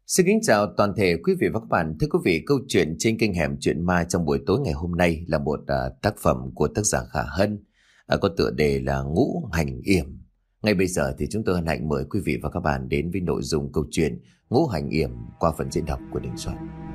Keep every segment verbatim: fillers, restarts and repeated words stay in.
Xin kính chào toàn thể quý vị và các bạn. Thưa quý vị, câu chuyện trên kênh Hẻm Chuyện Ma trong buổi tối ngày hôm nay là một uh, tác phẩm của tác giả Khả Hân, uh, có tựa đề là Ngũ Hành Yểm. Ngay bây giờ thì chúng tôi hân hạnh mời quý vị và các bạn đến với nội dung câu chuyện Ngũ Hành Yểm qua phần diễn đọc của Đình Soạn.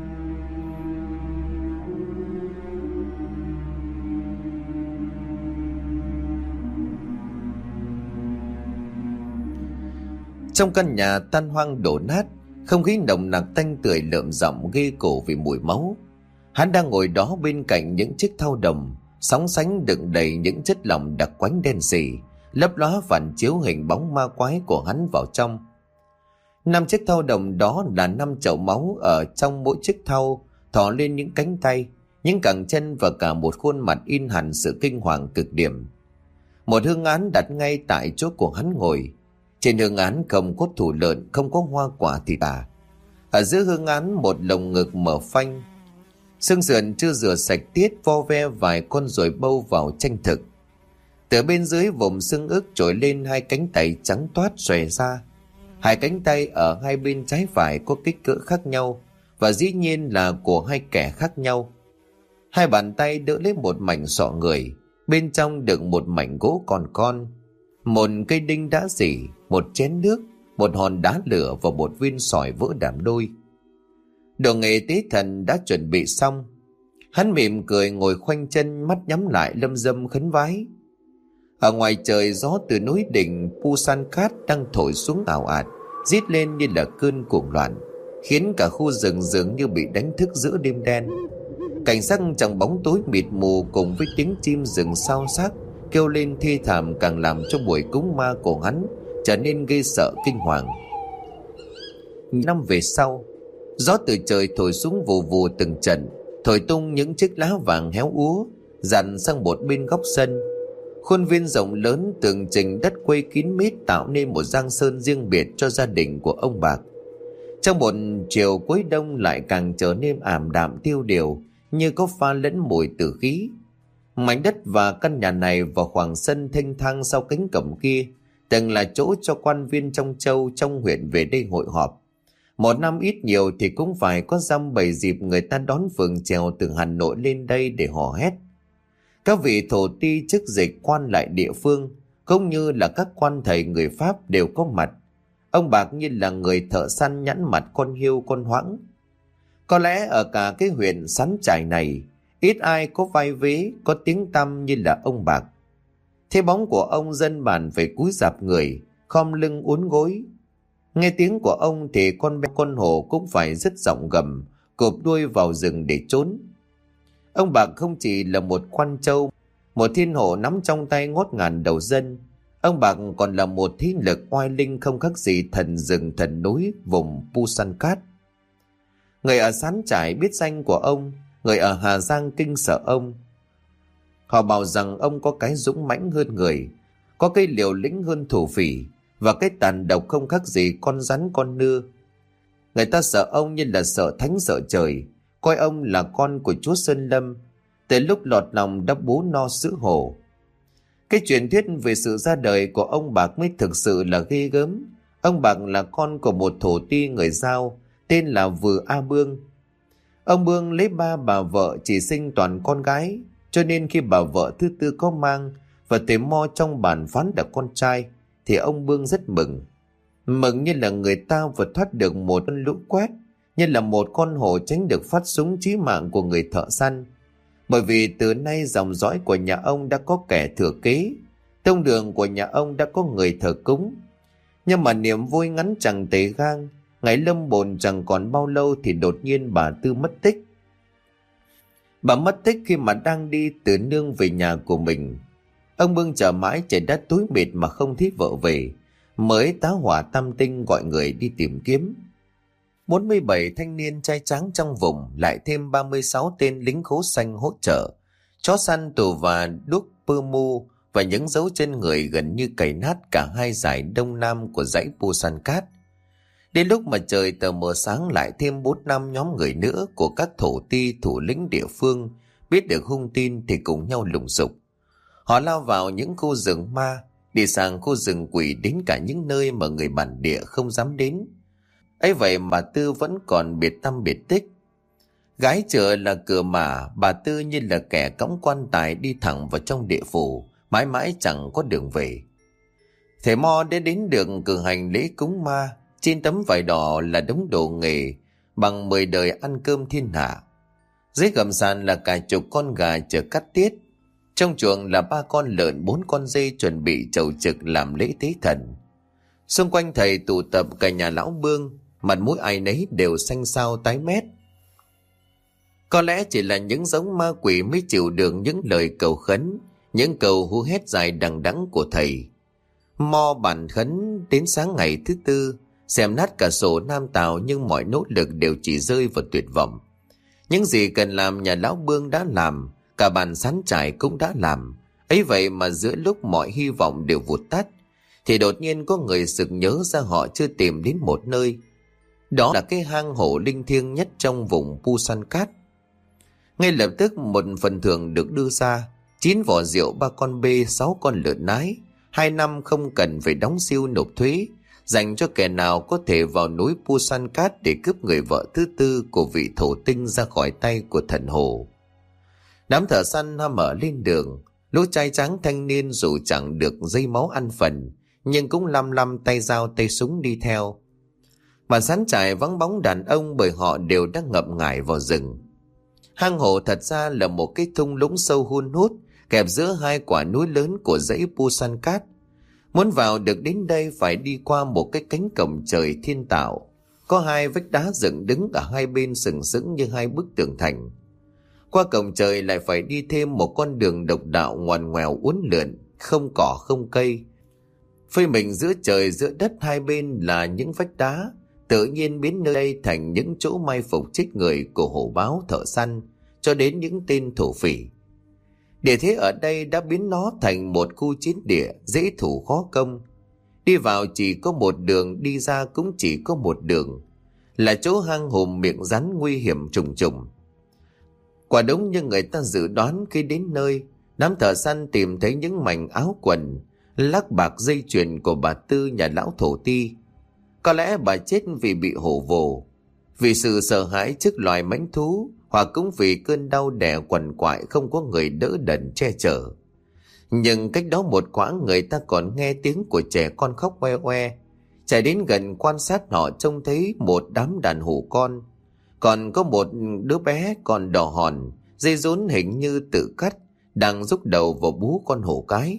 Trong căn nhà tan hoang đổ nát, không khí nồng nặc tanh tưởi lợm giọng ghê cổ vì mùi máu. Hắn đang ngồi đó bên cạnh những chiếc thau đồng sóng sánh đựng đầy những chất lỏng đặc quánh đen sì, lấp lóa phản chiếu hình bóng ma quái của hắn vào trong. Năm chiếc thau đồng đó là năm chậu máu, ở trong mỗi chiếc thau thò lên những cánh tay, những cẳng chân và cả một khuôn mặt in hẳn sự kinh hoàng cực điểm. Một hương án đặt ngay tại chỗ của hắn ngồi. Trên hương án không có thủ lợn, không có hoa quả thịt à. Ở giữa hương án một lồng ngực mở phanh, xương sườn chưa rửa sạch tiết vo ve vài con ruồi bâu vào tranh thực. Từ bên dưới vùng xương ức trồi lên hai cánh tay trắng toát xòe ra. Hai cánh tay ở hai bên trái phải có kích cỡ khác nhau và dĩ nhiên là của hai kẻ khác nhau. Hai bàn tay đỡ lấy một mảnh sọ người, bên trong đựng một mảnh gỗ còn con, một cây đinh đã rỉ, một chén nước, một hòn đá lửa và một viên sỏi vỡ đảm đôi. Đồ nghề tế thần đã chuẩn bị xong. Hắn mỉm cười ngồi khoanh chân, mắt nhắm lại lâm dâm khấn vái. Ở ngoài trời, gió từ núi đỉnh Pusankat đang thổi xuống ảo ạt, rít lên như là cơn cuồng loạn, khiến cả khu rừng dường như bị đánh thức giữa đêm đen. Cảnh sắc trong bóng tối mịt mù cùng với tiếng chim rừng xao xác kêu lên thê thảm càng làm cho buổi cúng ma của hắn trở nên ghê sợ kinh hoàng. Năm về sau, gió từ trời thổi xuống vù vù từng trận, thổi tung những chiếc lá vàng héo úa dàn sang một bên góc sân. Khuôn viên rộng lớn tường trình đất quây kín mít tạo nên một giang sơn riêng biệt cho gia đình của ông Bạc. Trong một chiều cuối đông lại càng trở nên ảm đạm tiêu điều, như có pha lẫn mùi tử khí. Mảnh đất và căn nhà này và khoảng sân thênh thang sau cánh cổng kia từng là chỗ cho quan viên trong châu trong huyện về đây hội họp. Một năm ít nhiều thì cũng phải có dăm bảy dịp người ta đón phường chèo từ Hà Nội lên đây để hò hét. Các vị thổ ti chức dịch quan lại địa phương cũng như là các quan thầy người Pháp đều có mặt. Ông Bạc như là người thợ săn nhẵn mặt con hiêu con hoãng. Có lẽ ở cả cái huyện Sán Trải này ít ai có vai vế, có tiếng tăm như là ông Bạc. Thế bóng của ông dân bản phải cúi rạp người, khom lưng uốn gối. Nghe tiếng của ông thì con bé con hổ cũng phải rất giọng gầm, cụp đuôi vào rừng để trốn. Ông Bạc không chỉ là một quan châu, một thiên hộ nắm trong tay ngót ngàn đầu dân. Ông Bạc còn là một thế lực oai linh không khác gì thần rừng thần núi vùng Pusankat. Người ở Sán Trải biết danh của ông, người ở Hà Giang kinh sợ ông. Họ bảo rằng ông có cái dũng mãnh hơn người, có cái liều lĩnh hơn thổ phỉ, và cái tàn độc không khác gì con rắn con nưa. Người ta sợ ông như là sợ thánh sợ trời, coi ông là con của chúa Sơn Lâm, từ lúc lọt lòng đã bú no sữa hổ. Cái truyền thuyết về sự ra đời của ông Bạc mới thực sự là ghê gớm. Ông Bạc là con của một thổ ti người Dao tên là Vừ A Bương. Ông Bương lấy ba bà vợ chỉ sinh toàn con gái, cho nên khi bà vợ thứ tư có mang và thầy mo trong bản phán là con trai thì ông Bương rất mừng. Mừng như là người ta vừa thoát được một cơn lũ quét, như là một con hổ tránh được phát súng chí mạng của người thợ săn. Bởi vì từ nay dòng dõi của nhà ông đã có kẻ thừa kế, tông đường của nhà ông đã có người thờ cúng. Nhưng mà niềm vui ngắn chẳng tề gang, ngày lâm bồn chẳng còn bao lâu thì đột nhiên bà Tư mất tích. Bà mất tích khi mà đang đi từ nương về nhà của mình. Ông Bương chờ mãi trời đất tối mịt mà không thấy vợ về, mới tá hỏa tam tinh gọi người đi tìm kiếm. bốn mươi bảy thanh niên trai tráng trong vùng, lại thêm ba mươi sáu tên lính khố xanh hỗ trợ, chó săn tù và đuốc pơ mu và những dấu chân người gần như cày nát cả hai dải đông nam của dãy Pusankat. Đến lúc mà trời tờ mờ sáng lại thêm bốn năm nhóm người nữa của các thổ ti thủ lĩnh địa phương biết được hung tin thì cùng nhau lùng sục. Họ lao vào những khu rừng ma, đi sang khu rừng quỷ, đến cả những nơi mà người bản địa không dám đến. Ấy vậy mà Tư vẫn còn biệt tâm biệt tích. Gái chợ là cửa mà, bà Tư như là kẻ cõng quan tài đi thẳng vào trong địa phủ, mãi mãi chẳng có đường về. Thầy Mo đã đến được cử hành lễ cúng ma. Trên tấm vải đỏ là đống đồ nghề bằng mười đời ăn cơm thiên hạ. Dưới gầm sàn là cả chục con gà chờ cắt tiết. Trong chuồng là ba con lợn, bốn con dê chuẩn bị chầu trực làm lễ tế thần. Xung quanh thầy tụ tập cả nhà lão Bương, mặt mũi ai nấy đều xanh xao tái mét. Có lẽ chỉ là những giống ma quỷ mới chịu được những lời cầu khấn, những câu hú hét dài đằng đẵng của thầy. Mo bản khấn đến sáng ngày thứ tư, xem nát cả sổ Nam Tào, nhưng mọi nỗ lực đều chỉ rơi vào tuyệt vọng. Những gì cần làm nhà lão Bương đã làm, cả bàn sán trải cũng đã làm. Ấy vậy mà giữa lúc mọi hy vọng đều vụt tắt, thì đột nhiên có người sực nhớ ra họ chưa tìm đến một nơi. Đó là cái hang hổ linh thiêng nhất trong vùng Pusan Cát. Ngay lập tức một phần thưởng được đưa ra: chín vỏ rượu, ba con bê, sáu con lợn nái, hai năm không cần phải đóng siêu nộp thuế, dành cho kẻ nào có thể vào núi Pusan Cát để cướp người vợ thứ tư của vị thổ tinh ra khỏi tay của thần hồ. Đám thợ săn ham mở lên đường. Lũ trai tráng thanh niên dù chẳng được dây máu ăn phần, nhưng cũng lăm lăm tay dao tay súng đi theo. Bản sán trải vắng bóng đàn ông, bởi họ đều đang ngậm ngải vào rừng. Hang hổ thật ra là một cái thung lũng sâu hun hút, kẹp giữa hai quả núi lớn của dãy Pusan Cát. Muốn vào được đến đây phải đi qua một cái cánh cổng trời thiên tạo, có hai vách đá dựng đứng ở hai bên sừng sững như hai bức tường thành. Qua cổng trời lại phải đi thêm một con đường độc đạo ngoằn ngoèo uốn lượn, không cỏ không cây. Phơi mình giữa trời giữa đất, hai bên là những vách đá, tự nhiên biến nơi đây thành những chỗ mai phục chết người của hổ báo thợ săn, cho đến những tên thổ phỉ. Địa thế ở đây đã biến nó thành một khu chiến địa dễ thủ khó công. Đi vào chỉ có một đường, đi ra cũng chỉ có một đường, là chỗ hang hùm miệng rắn nguy hiểm trùng trùng. Quả đúng như người ta dự đoán, khi đến nơi, đám thợ săn tìm thấy những mảnh áo quần, lắc bạc dây chuyền của bà Tư nhà lão thổ ti. Có lẽ bà chết vì bị hổ vồ, vì sự sợ hãi trước loài mãnh thú, hoặc cũng vì cơn đau đẻ quằn quại không có người đỡ đần che chở. Nhưng cách đó một quãng, người ta còn nghe tiếng của trẻ con khóc oe oe. Chạy đến gần quan sát, họ trông thấy một đám đàn hổ con, còn có một đứa bé còn đỏ hòn, dây rốn hình như tự cắt, đang rúc đầu vào bú con hổ cái.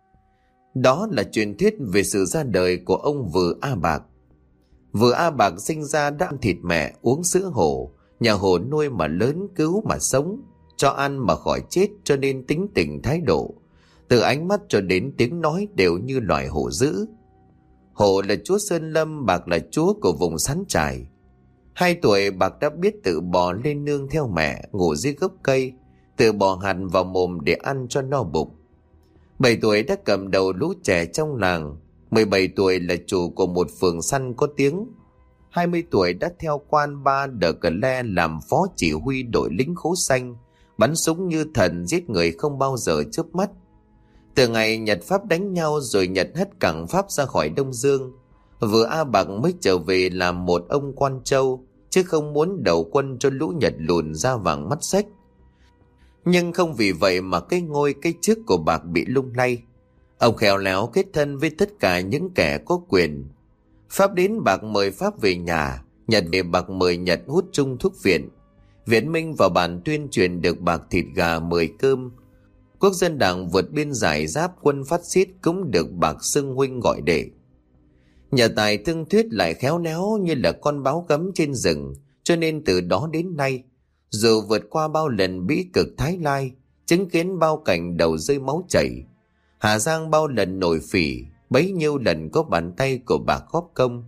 Đó là truyền thuyết về sự ra đời của ông Vừ A Bạc. Vừ A Bạc sinh ra đã ăn thịt mẹ, uống sữa hổ, nhà hổ nuôi mà lớn, cứu mà sống, cho ăn mà khỏi chết, cho nên tính tình thái độ, từ ánh mắt cho đến tiếng nói đều như loài hổ dữ. Hổ là chúa Sơn Lâm, Bạc là chúa của vùng Sán Trải. Hai tuổi, Bạc đã biết tự bò lên nương theo mẹ, ngủ dưới gốc cây, tự bò hạt vào mồm để ăn cho no bụng. Bảy tuổi đã cầm đầu lũ trẻ trong làng. Mười bảy tuổi là chủ của một phường săn có tiếng. Hai mươi tuổi đã theo quan Ba Đờ Cờ Le làm phó chỉ huy đội lính khố xanh, bắn súng như thần, giết người không bao giờ chớp mắt. Từ ngày Nhật Pháp đánh nhau rồi Nhật hất cảng Pháp ra khỏi Đông Dương, Vừa A Bạc mới trở về làm một ông quan châu, chứ không muốn đầu quân cho lũ Nhật lùn da vàng mắt xếch. Nhưng không vì vậy mà cái ngôi cái chức của Bạc bị lung lay. Ông khéo léo kết thân với tất cả những kẻ có quyền. Pháp đến, Bạc mời Pháp về nhà. Nhật về, Bạc mời Nhật hút chung thuốc viện. Viễn Minh vào bản tuyên truyền được Bạc thịt gà mười cơm. Quốc dân đảng vượt biên giải giáp quân phát xít cũng được Bạc xưng huynh gọi đệ. Nhà tài thương thuyết lại khéo léo như là con báo gấm trên rừng, cho nên từ đó đến nay, dù vượt qua bao lần bĩ cực Thái Lai, chứng kiến bao cảnh đầu rơi máu chảy, Hà Giang bao lần nổi phỉ, bấy nhiêu lần có bàn tay của Bạc góp công.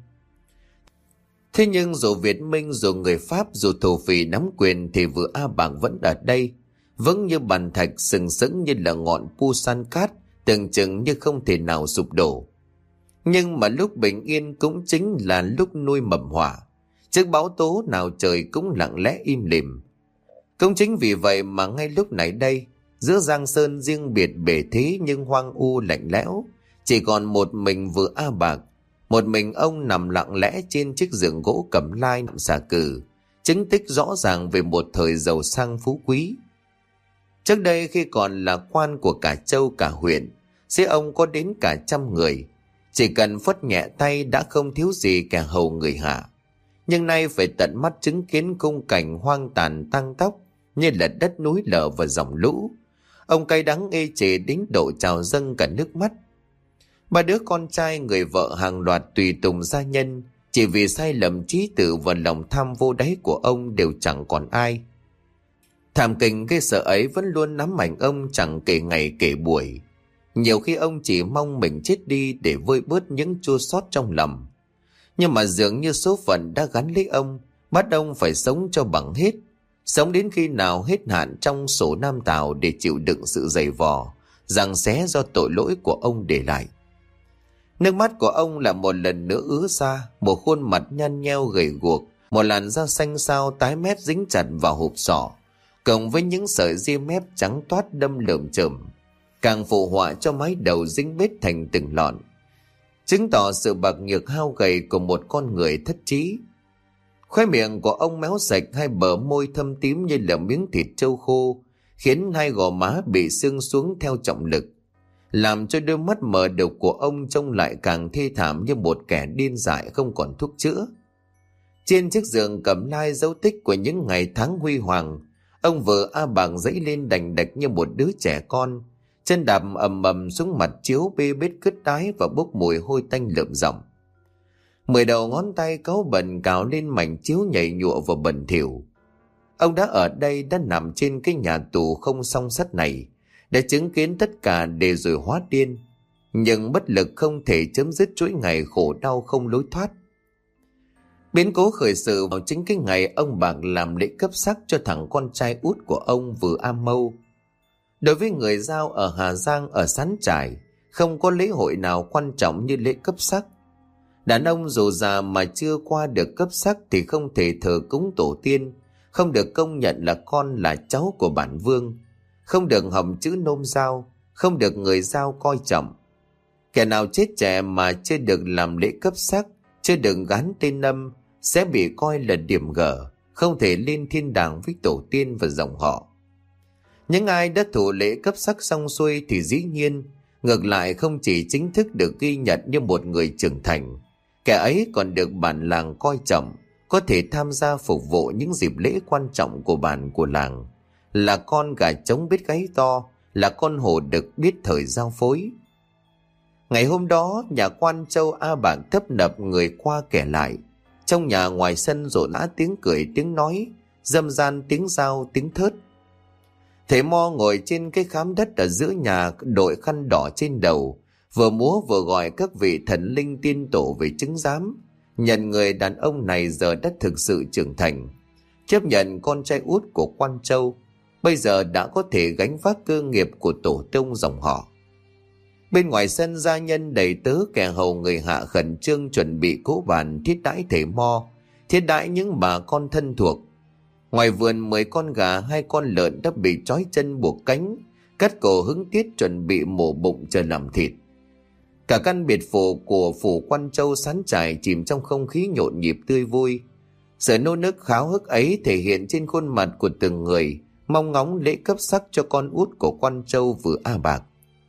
Thế nhưng dù Việt Minh, dù người Pháp, dù thổ phỉ nắm quyền, thì Vừa A Bạc vẫn ở đây, vững như bàn thạch, sừng sững như là ngọn Pusan Cát, tưởng chừng như không thể nào sụp đổ. Nhưng mà lúc bình yên cũng chính là lúc nuôi mầm họa. Trước bão tố nào trời cũng lặng lẽ im lìm. Cũng chính vì vậy mà ngay lúc này đây, giữa Giang Sơn riêng biệt bể thế nhưng hoang u lạnh lẽo, chỉ còn một mình Vừa A Bạc, Một mình ông nằm lặng lẽ trên chiếc giường gỗ cẩm lai nằm xà cừ, chứng tích rõ ràng về một thời giàu sang phú quý. Trước đây khi còn là quan của cả châu cả huyện, xế ông có đến cả trăm người, chỉ cần phất nhẹ tay đã không thiếu gì kẻ hầu người hạ. Nhưng nay phải tận mắt chứng kiến khung cảnh hoang tàn tang tóc như là đất núi lở và dòng lũ, ông cay đắng ê chề đến độ trào dâng cả nước mắt. Ba đứa con trai người vợ hàng loạt tùy tùng gia nhân, chỉ vì sai lầm trí tử và lòng tham vô đáy của ông đều chẳng còn ai. Thảm kình gây sợ ấy vẫn luôn nắm ảnh ông chẳng kể ngày kể buổi. Nhiều khi ông chỉ mong mình chết đi để vơi bớt những chua xót trong lòng. Nhưng mà dường như số phận đã gắn lấy ông, bắt ông phải sống cho bằng hết, sống đến khi nào hết hạn trong sổ Nam Tào để chịu đựng sự dày vò, giằng xé do tội lỗi của ông để lại. Nước mắt của ông là một lần nữa ứa ra, một khuôn mặt nhăn nheo gầy guộc, một làn da xanh xao tái mét dính chặt vào hộp sọ, cộng với những sợi ria mép trắng toát đâm lởm chởm, càng phụ họa cho mái đầu dính bết thành từng lọn, chứng tỏ sự bạc nhược hao gầy của một con người thất trí. Khóe miệng của ông méo sạch, hai bờ môi thâm tím như là miếng thịt trâu khô, khiến hai gò má bị sưng xuống theo trọng lực, làm cho đôi mắt mờ đục của ông trông lại càng thê thảm như một kẻ điên dại không còn thuốc chữa. Trên chiếc giường cẩm lai dấu tích của những ngày tháng huy hoàng, ông vợ A Bàng dãy lên đành đạch như một đứa trẻ con, chân đạp ầm ầm xuống mặt chiếu bê bết cứt đái và bốc mùi hôi tanh lợm giọng. Mười đầu ngón tay cáu bẩn cào lên mảnh chiếu nhảy nhụa và bẩn thỉu. Ông đã ở đây, đã nằm trên cái nhà tù không song sắt này, để chứng kiến tất cả để rồi hóa điên, nhưng bất lực không thể chấm dứt chuỗi ngày khổ đau không lối thoát. Biến cố khởi sự vào chính cái ngày ông Bạc làm lễ cấp sắc cho thằng con trai út của ông Vừa A Mâu. Đối với người Dao ở Hà Giang, ở Sán Trải, không có lễ hội nào quan trọng như lễ cấp sắc. Đàn ông dù già mà chưa qua được cấp sắc thì không thể thờ cúng tổ tiên, không được công nhận là con là cháu của bản vương, không được hầm chữ nôm Dao, không được người Dao coi trọng. Kẻ nào chết trẻ mà chưa được làm lễ cấp sắc, chưa được gán tên âm, sẽ bị coi là điểm gở, không thể lên thiên đàng với tổ tiên và dòng họ. Những ai đã thủ lễ cấp sắc xong xuôi thì dĩ nhiên, ngược lại không chỉ chính thức được ghi nhận như một người trưởng thành, kẻ ấy còn được bản làng coi trọng, có thể tham gia phục vụ những dịp lễ quan trọng của bản của làng, là con gà trống biết gáy to, là con hổ đực biết thời giao phối. Ngày hôm đó, nhà quan Châu A Bảng tấp nập người qua kẻ lại, trong nhà ngoài sân rộn rã tiếng cười tiếng nói, râm ran tiếng dao tiếng thớt. Thầy Mo ngồi trên cái khám đất ở giữa nhà, đội khăn đỏ trên đầu, vừa múa vừa gọi các vị thần linh tiên tổ về chứng giám, nhận người đàn ông này giờ đã thực sự trưởng thành, chấp nhận con trai út của quan Châu, bây giờ đã có thể gánh vác cơ nghiệp của tổ tông dòng họ. Bên ngoài sân, gia nhân đầy tớ kẻ hầu người hạ khẩn trương chuẩn bị cỗ bàn thiết đãi thầy Mo, thiết đãi những bà con thân thuộc. Ngoài vườn, mười con gà, hai con lợn đã bị trói chân buộc cánh, cắt cổ hứng tiết chuẩn bị mổ bụng chờ làm thịt. Cả căn biệt phủ của phủ quan Châu Sán Trải chìm trong không khí nhộn nhịp tươi vui. Sự nô nức háo hức ấy thể hiện trên khuôn mặt của từng người, mong ngóng lễ cấp sắc cho con út của quan Châu Vừa A Bạc.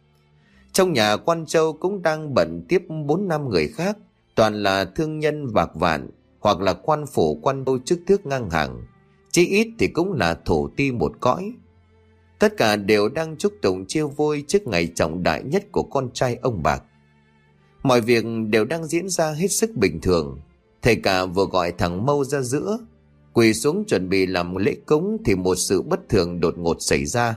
Trong nhà quan Châu cũng đang bận tiếp bốn năm người khác, toàn là thương nhân bạc vạn hoặc là quan phủ quan đô chức tước ngang hàng, chí ít thì cũng là thổ ti một cõi. Tất cả đều đang chúc tụng chiêu vui trước ngày trọng đại nhất của con trai ông Bạc. Mọi việc đều đang diễn ra hết sức bình thường. Thầy cả vừa gọi thằng Mâu ra giữa, quỳ xuống chuẩn bị làm lễ cúng thì một sự bất thường đột ngột xảy ra.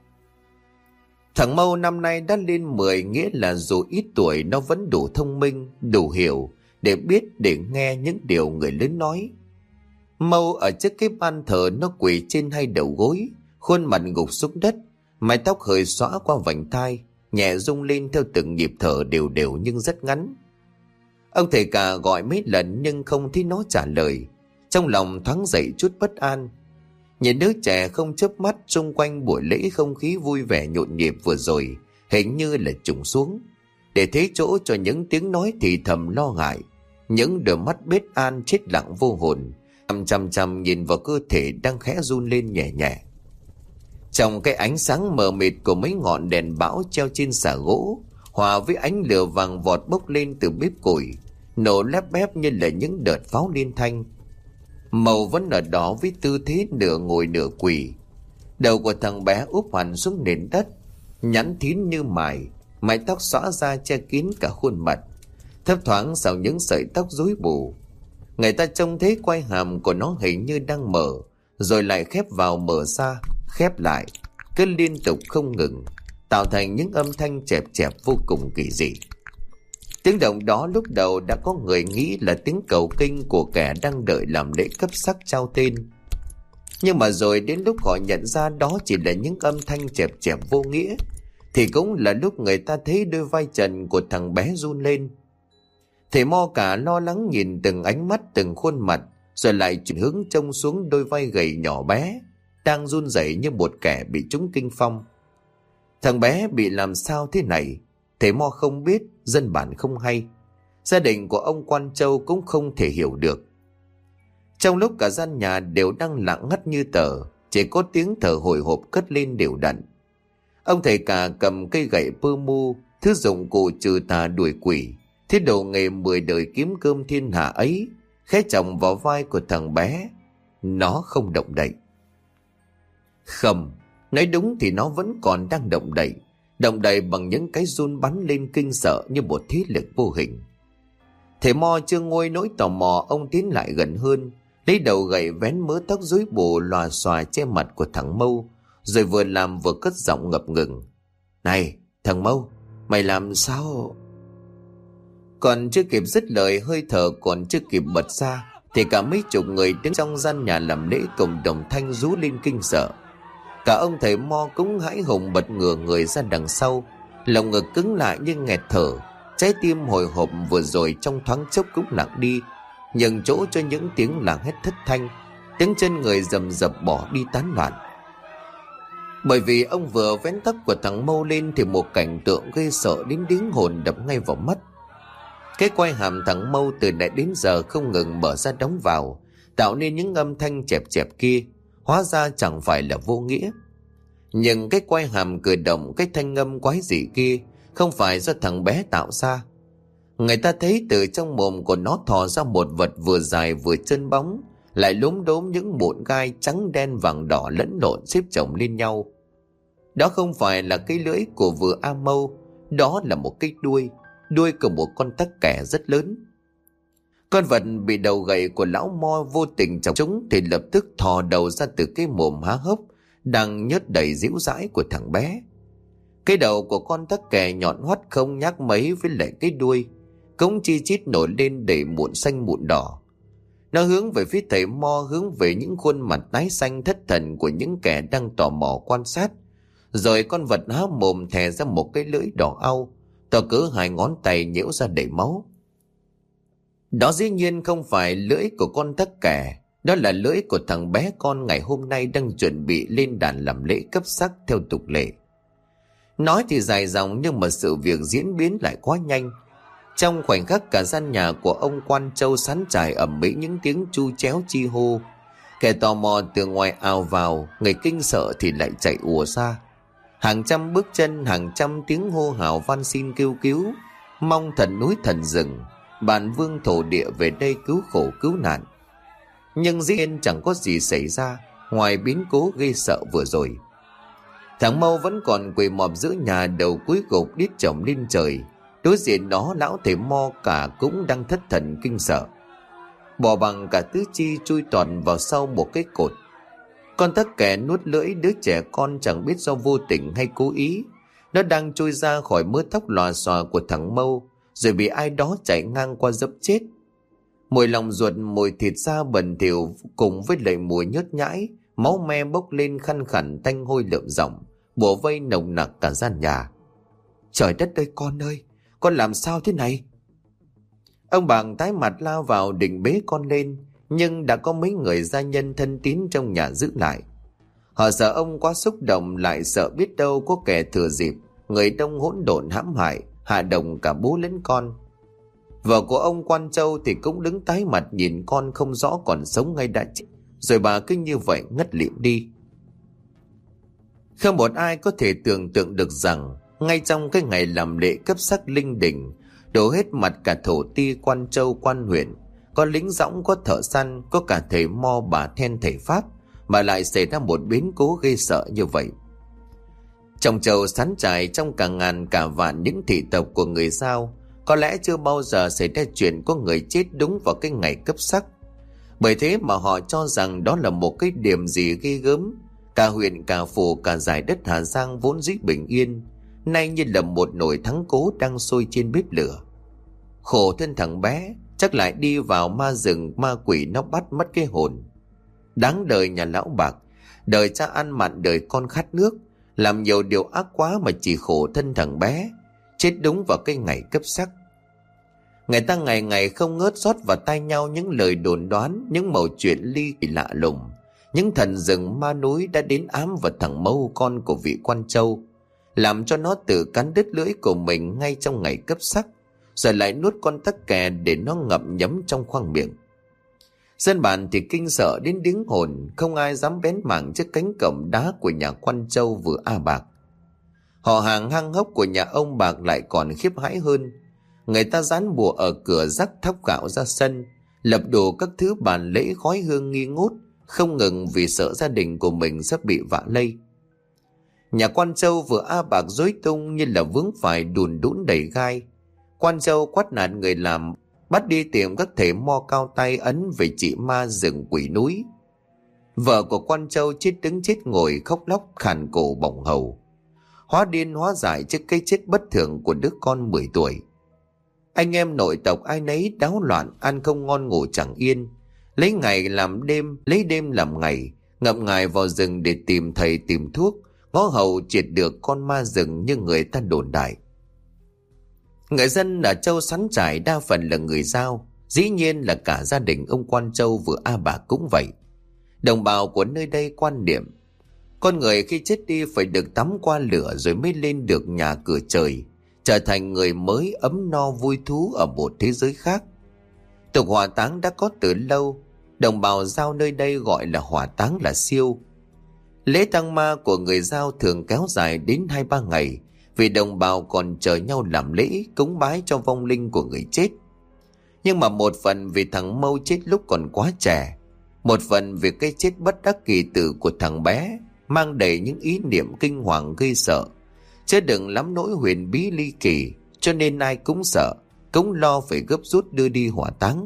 Thằng Mâu năm nay đã lên mười, nghĩa là dù ít tuổi nó vẫn đủ thông minh, đủ hiểu để biết để nghe những điều người lớn nói. Mâu ở trước cái ban thờ, nó quỳ trên hai đầu gối, khuôn mặt gục xuống đất, mái tóc hơi xõa qua vành tai, nhẹ rung lên theo từng nhịp thở đều đều nhưng rất ngắn. Ông thầy cả gọi mấy lần nhưng không thấy nó trả lời, trong lòng thoáng dậy chút bất an. Nhìn đứa trẻ không chớp mắt, xung quanh buổi lễ không khí vui vẻ nhộn nhịp vừa rồi hình như là trùng xuống. để thế chỗ cho những tiếng nói thì thầm lo ngại. Những đôi mắt bết an chết lặng vô hồn, chăm chăm chăm nhìn vào cơ thể đang khẽ run lên nhẹ nhẹ. Trong cái ánh sáng mờ mịt của mấy ngọn đèn bão treo trên xà gỗ, hòa với ánh lửa vàng vọt bốc lên từ bếp củi, nổ lép bép như là những đợt pháo liên thanh. Màu vẫn ở đó với tư thế nửa ngồi nửa quỳ. Đầu của thằng bé úp hẳn xuống nền đất, nhẵn thín như mài, mái tóc xõa ra che kín cả khuôn mặt, thấp thoáng sau những sợi tóc rối bù. Người ta trông thấy quai hàm của nó hình như đang mở, rồi lại khép vào mở ra, khép lại, cứ liên tục không ngừng, tạo thành những âm thanh chẹp chẹp vô cùng kỳ dị. Tiếng động đó lúc đầu đã có người nghĩ là tiếng cầu kinh của kẻ đang đợi làm lễ cấp sắc trao tên. Nhưng mà rồi đến lúc họ nhận ra đó chỉ là những âm thanh chẹp chẹp vô nghĩa, thì cũng là lúc người ta thấy đôi vai trần của thằng bé run lên. Thầy Mo cả lo lắng nhìn từng ánh mắt, từng khuôn mặt, rồi lại chuyển hướng trông xuống đôi vai gầy nhỏ bé đang run rẩy như một kẻ bị trúng kinh phong. Thằng bé bị làm sao thế này? Thầy Mo không biết, dân bản không hay, gia đình của ông Quan Châu cũng không thể hiểu được. Trong lúc cả gian nhà đều đang lặng ngắt như tờ, chỉ có tiếng thở hồi hộp cất lên đều đặn. Ông thầy cả cầm cây gậy pơ mu, thứ dụng cụ trừ tà đuổi quỷ, thiết đồ nghề mười đời kiếm cơm thiên hạ ấy, khẽ chồng vào vai của thằng bé. Nó không động đậy. Không, nói đúng thì nó vẫn còn đang động đậy, động đậy bằng những cái run bắn lên kinh sợ như một thế lực vô hình. Thầy Mo chưa nguôi nỗi tò mò, ông tiến lại gần hơn, lấy đầu gậy vén mớ tóc rối bù lòa xòa che mặt của thằng Mâu, rồi vừa làm vừa cất giọng ngập ngừng. Này, thằng Mâu, mày làm sao? Còn chưa kịp dứt lời, hơi thở còn chưa kịp bật ra, thì cả mấy chục người đứng trong gian nhà làm lễ cùng đồng thanh rú lên kinh sợ. Cả ông thầy Mo cũng hãi hùng bật ngửa người ra đằng sau, lòng ngực cứng lại như nghẹt thở, trái tim hồi hộp vừa rồi trong thoáng chốc cũng lặng đi, nhường chỗ cho những tiếng làng hét thất thanh, tiếng chân người rầm rập bỏ đi tán loạn. Bởi vì ông vừa vén tóc của thằng Mâu lên thì một cảnh tượng gây sợ đến điếng hồn đập ngay vào mắt. Cái quai hàm thằng Mâu từ nãy đến giờ không ngừng mở ra đóng vào, tạo nên những âm thanh chẹp chẹp kia, hóa ra chẳng phải là vô nghĩa. Nhưng cái quai hàm cử động, cái thanh âm quái dị kia không phải do thằng bé tạo ra. Người ta thấy từ trong mồm của nó thò ra một vật vừa dài vừa chân bóng, lại lốm đốm những mụn gai trắng đen vàng đỏ lẫn lộn xếp chồng lên nhau. Đó không phải là cái lưỡi của vừa A Mâu, đó là một cái đuôi, đuôi của một con tắc kè rất lớn. Con vật bị đầu gậy của lão Mo vô tình chọc trúng thì lập tức thò đầu ra từ cái mồm há hốc đang nhớt đầy dĩu dãi của thằng bé. Cái đầu của con tắc kè nhọn hoắt không nhắc mấy với lại cái đuôi, cũng chi chít nổi lên đầy mụn xanh mụn đỏ. Nó hướng về phía thầy Mo, hướng về những khuôn mặt tái xanh thất thần của những kẻ đang tò mò quan sát. Rồi con vật há mồm thè ra một cái lưỡi đỏ au, to cỡ hai ngón tay nhễu ra đầy máu. Đó dĩ nhiên không phải lưỡi của con tắc kè, đó là lưỡi của thằng bé con ngày hôm nay đang chuẩn bị lên đàn làm lễ cấp sắc theo tục lệ. Nói thì dài dòng nhưng mà sự việc diễn biến lại quá nhanh. Trong khoảnh khắc cả gian nhà của ông Quan Châu sán trải ầm ĩ những tiếng chu chéo chi hô. Kẻ tò mò từ ngoài ào vào, người kinh sợ thì lại chạy ùa ra. Hàng trăm bước chân, hàng trăm tiếng hô hào van xin kêu cứu, mong thần núi thần rừng, bản vương thổ địa về đây cứu khổ cứu nạn. Nhưng dĩ nhiên chẳng có gì xảy ra ngoài biến cố gây sợ vừa rồi. Thằng Mâu vẫn còn quỳ mọp giữa nhà, đầu cúi gục đít chồng lên trời. Đối diện đó lão thầy Mo cả cũng đang thất thần kinh sợ, bỏ bằng cả tứ chi chui toàn vào sau một cái cột. Con tắc kè nuốt lưỡi đứa trẻ con chẳng biết do vô tình hay cố ý, nó đang trôi ra khỏi mớ tóc lòa xòa của thằng Mâu, rồi bị ai đó chạy ngang qua dẫm chết. Mùi lòng ruột, mùi thịt da bẩn thỉu cùng với lại mùi nhớt nhãi, máu me bốc lên khăn khẳn tanh hôi lượm giọng, bủa vây nồng nặc cả gian nhà. Trời đất ơi con ơi, con làm sao thế này? Ông Bàng tái mặt lao vào định bế con lên, nhưng đã có mấy người gia nhân thân tín trong nhà giữ lại. Họ sợ ông quá xúc động, lại sợ biết đâu có kẻ thừa dịp, người đông hỗn độn hãm hại, hạ đồng cả bố lẫn con. Vợ của ông Quan Châu thì cũng đứng tái mặt nhìn con không rõ còn sống hay đã chết, rồi bà cứ như vậy ngất lịm đi. Không một ai có thể tưởng tượng được rằng ngay trong cái ngày làm lễ cấp sắc linh đình, đổ hết mặt cả thổ ti Quan Châu quan huyện, có lính dõng, có thợ săn, có cả thầy mo bà then thầy pháp, mà lại xảy ra một biến cố ghê sợ như vậy. Trong chầu sán trải, trong cả ngàn cả vạn những thị tộc của người Dao, có lẽ chưa bao giờ xảy ra chuyện có người chết đúng vào cái ngày cấp sắc. Bởi thế mà họ cho rằng đó là một cái điểm gì ghê gớm. Cả huyện, cả phủ, cả dải đất Hà Giang vốn dĩ bình yên, nay như là một nồi thắng cố đang sôi trên bếp lửa. Khổ thân thằng bé, chắc lại đi vào ma rừng ma quỷ nó bắt mất cái hồn. Đáng đời nhà lão Bạc, đời cha ăn mặn đời con khát nước, làm nhiều điều ác quá mà chỉ khổ thân thằng bé, chết đúng vào cái ngày cấp sắc. Người ta ngày ngày không ngớt rót vào tai nhau những lời đồn đoán, những mẩu chuyện ly kỳ lạ lùng. Những thần rừng ma núi đã đến ám vào thằng Mâu, con của vị Quan Châu, làm cho nó tự cắn đứt lưỡi của mình ngay trong ngày cấp sắc, rồi lại nuốt con tắc kè để nó ngậm nhấm trong khoang miệng. Dân bản thì kinh sợ đến điếng hồn, không ai dám bén mảng trước cánh cổng đá của nhà Quan Châu vừa A Bạc. Họ hàng hang hốc của nhà ông Bạc lại còn khiếp hãi hơn. Người ta dán bùa ở cửa rắc thóc gạo ra sân, lập đủ các thứ bàn lễ khói hương nghi ngút, không ngừng vì sợ gia đình của mình sắp bị vạ lây. Nhà Quan Châu vừa A Bạc rối tung như là vướng phải đùn đũn đầy gai. Quan Châu quát nạt người làm, bắt đi tìm các thầy mo cao tay ấn về trị ma rừng quỷ núi. Vợ của Quan Châu chết đứng chết ngồi khóc lóc khàn cổ bỏng hầu, hóa điên hóa dại trước cái chết bất thường của đứa con mười tuổi. Anh em nội tộc ai nấy đáo loạn, ăn không ngon ngủ chẳng yên, lấy ngày làm đêm, lấy đêm làm ngày, ngậm ngài vào rừng để tìm thầy tìm thuốc, ngó hầu triệt được con ma rừng như người ta đồn đại. Người dân ở Châu Sán Trải đa phần là người Dao, dĩ nhiên là cả gia đình ông Quan Châu vừa A Bạc cũng vậy. Đồng bào của nơi đây quan niệm con người khi chết đi phải được tắm qua lửa rồi mới lên được nhà cửa trời, trở thành người mới ấm no vui thú ở một thế giới khác. Tục hỏa táng đã có từ lâu, đồng bào Dao nơi đây gọi là hỏa táng là siêu. Lễ tang ma của người Dao thường kéo dài đến hai ba ngày, vì đồng bào còn chờ nhau làm lễ cúng bái cho vong linh của người chết. Nhưng mà một phần vì thằng Mâu chết lúc còn quá trẻ, một phần vì cái chết bất đắc kỳ tử của thằng bé mang đầy những ý niệm kinh hoàng gây sợ, chứ đừng lắm nỗi huyền bí ly kỳ, cho nên ai cũng sợ, cũng lo phải gấp rút đưa đi hỏa táng.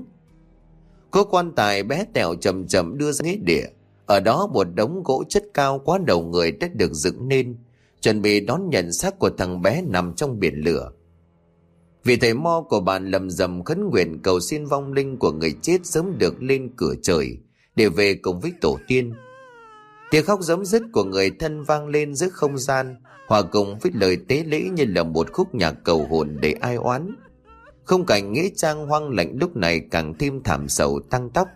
Có quan tài bé tẹo chậm chậm đưa ra nghĩa địa, ở đó một đống gỗ chất cao quá đầu người đã được dựng nên, chuẩn bị đón nhận xác của thằng bé nằm trong biển lửa. Vị thầy mo của bạn lầm rầm khấn nguyện cầu xin vong linh của người chết sớm được lên cửa trời để về cùng với tổ tiên. Tiếng khóc giấm dứt của người thân vang lên giữa không gian, hòa cùng với lời tế lễ như là một khúc nhạc cầu hồn để ai oán. Khung cảnh nghĩa trang hoang lạnh lúc này càng thêm thảm sầu tăng tóc.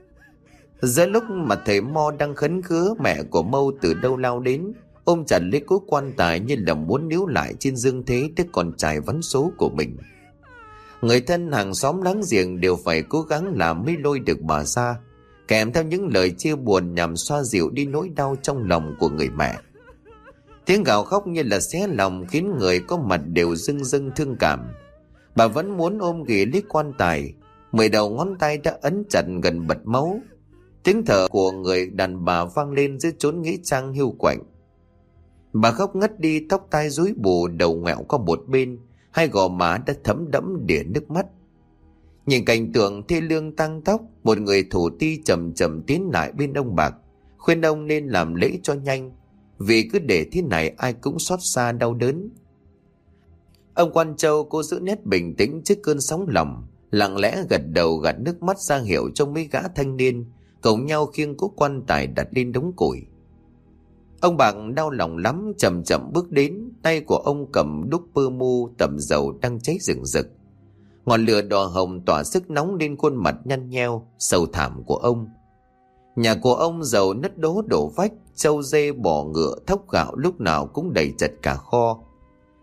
Giữa lúc mà thầy mo đang khấn khứa, mẹ của Mâu từ đâu lao đến, ôm chặt lấy cố quan tài như là muốn níu lại trên dương thế đứa con trai vắn số của mình. Người thân hàng xóm láng giềng đều phải cố gắng làm mới lôi được bà ra, kèm theo những lời chia buồn nhằm xoa dịu đi nỗi đau trong lòng của người mẹ. Tiếng gào khóc như là xé lòng khiến người có mặt đều rưng rưng thương cảm. Bà vẫn muốn ôm ghì lấy quan tài, mười đầu ngón tay đã ấn chặt gần bật máu. Tiếng thở của người đàn bà vang lên giữa chốn nghĩa trang hiu quạnh. Bà khóc ngất đi, tóc tai rối bù, đầu ngoẹo qua một bên, hai gò má đã thấm đẫm đìa nước mắt. Nhìn cảnh tượng thê lương tang tóc, một người thủ ti chậm chậm tiến lại bên ông Bạc, khuyên ông nên làm lễ cho nhanh, vì cứ để thế này ai cũng xót xa đau đớn. Ông Quan Châu cố giữ nét bình tĩnh trước cơn sóng lòng, lặng lẽ gật đầu gạt nước mắt ra hiệu cho mấy gã thanh niên cùng nhau khiêng cố quan tài đặt lên đống củi. Ông Bạc đau lòng lắm, chậm chậm bước đến, tay của ông cầm đúc pơ mu tẩm dầu đang cháy rừng rực. Ngọn lửa đỏ hồng tỏa sức nóng lên khuôn mặt nhăn nheo sầu thảm của ông. Nhà của ông giàu nứt đố đổ vách, trâu dê bò ngựa thóc gạo lúc nào cũng đầy chật cả kho.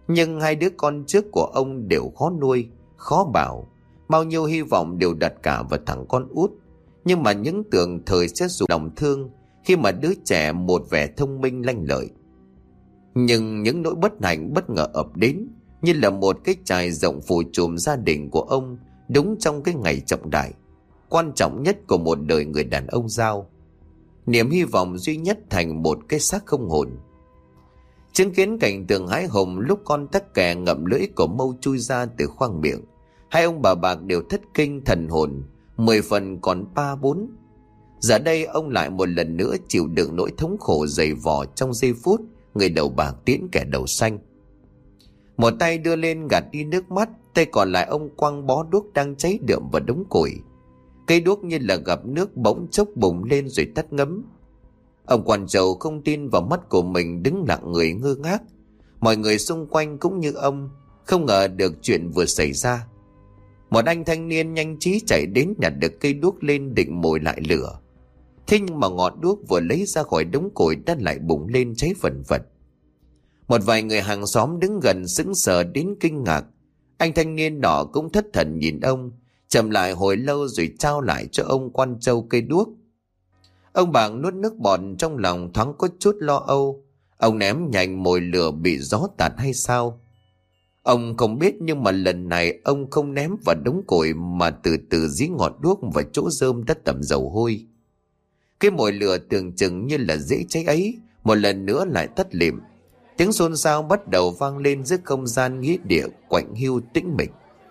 Nhưng hai đứa con trước của ông đều khó nuôi, khó bảo. Bao nhiêu hy vọng đều đặt cả vào thằng con út. Nhưng mà những tưởng thời sẽ dùng lòng thương khi mà đứa trẻ một vẻ thông minh lanh lợi. Nhưng những nỗi bất hạnh bất ngờ ập đến như là một cái chài rộng phủ trùm gia đình của ông đúng trong cái ngày trọng đại, quan trọng nhất của một đời người đàn ông Dao. Niềm hy vọng duy nhất thành một cái xác không hồn. Chứng kiến cảnh tượng hãi hùng lúc con tắc kè ngậm lưỡi của Mâu chui ra từ khoang miệng, hai ông bà Bạc đều thất kinh thần hồn, mười phần còn ba bốn. Giờ đây ông lại một lần nữa chịu đựng nỗi thống khổ dày vò trong giây phút người đầu bạc tiễn kẻ đầu xanh. Một tay đưa lên gạt đi nước mắt, tay còn lại ông quăng bó đuốc đang cháy đượm vào đống củi. Cây đuốc như là gặp nước bỗng chốc bùng lên rồi tắt ngấm. Ông quan trầu không tin vào mắt của mình, đứng lặng người ngơ ngác. Mọi người xung quanh cũng như ông, không ngờ được chuyện vừa xảy ra. Một anh thanh niên nhanh trí chạy đến nhặt được cây đuốc lên định mồi lại lửa. Thế nhưng mà ngọn đuốc vừa lấy ra khỏi đống củi đã lại bùng lên cháy phần phật. Một vài người hàng xóm đứng gần sững sờ đến kinh ngạc. Anh thanh niên nọ cũng thất thần nhìn ông, chậm lại hồi lâu rồi trao lại cho ông quan trâu cây đuốc. Ông Bạc nuốt nước bọt, trong lòng thoáng có chút lo âu. Ông ném nhanh mồi lửa bị gió tạt hay sao? Ông không biết, nhưng mà lần này ông không ném vào đống củi mà từ từ dí ngọn đuốc vào chỗ rơm đất tẩm dầu hôi. Cái mồi lửa tưởng chừng như là dễ cháy ấy một lần nữa lại tắt lịm. Tiếng xôn xao bắt đầu vang lên giữa không gian nghĩa địa quạnh hiu tĩnh mịch.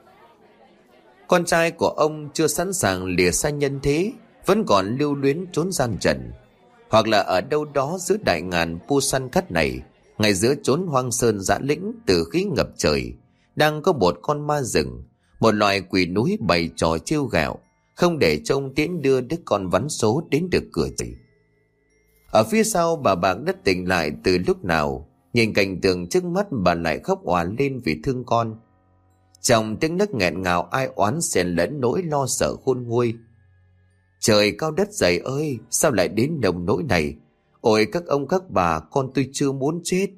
Con trai của ông chưa sẵn sàng lìa xa nhân thế, vẫn còn lưu luyến trốn gian trần, hoặc là ở đâu đó giữa đại ngàn pu săn cắt này, ngay giữa chốn hoang sơn dã lĩnh từ khí ngập trời, đang có một con ma rừng, một loài quỷ núi bày trò trêu ghẹo, không để cho ông Tiễn đưa đứa con vắn số đến được cửa trời. Ở phía sau, bà Bạc đã tỉnh lại từ lúc nào, nhìn cảnh tượng trước mắt bà lại khóc òa lên vì thương con. Trong tiếng nấc nghẹn ngào ai oán xen lẫn nỗi lo sợ khôn nguôi. Trời cao đất dày ơi, sao lại đến nồng nỗi này? Ôi các ông các bà, con tôi chưa muốn chết.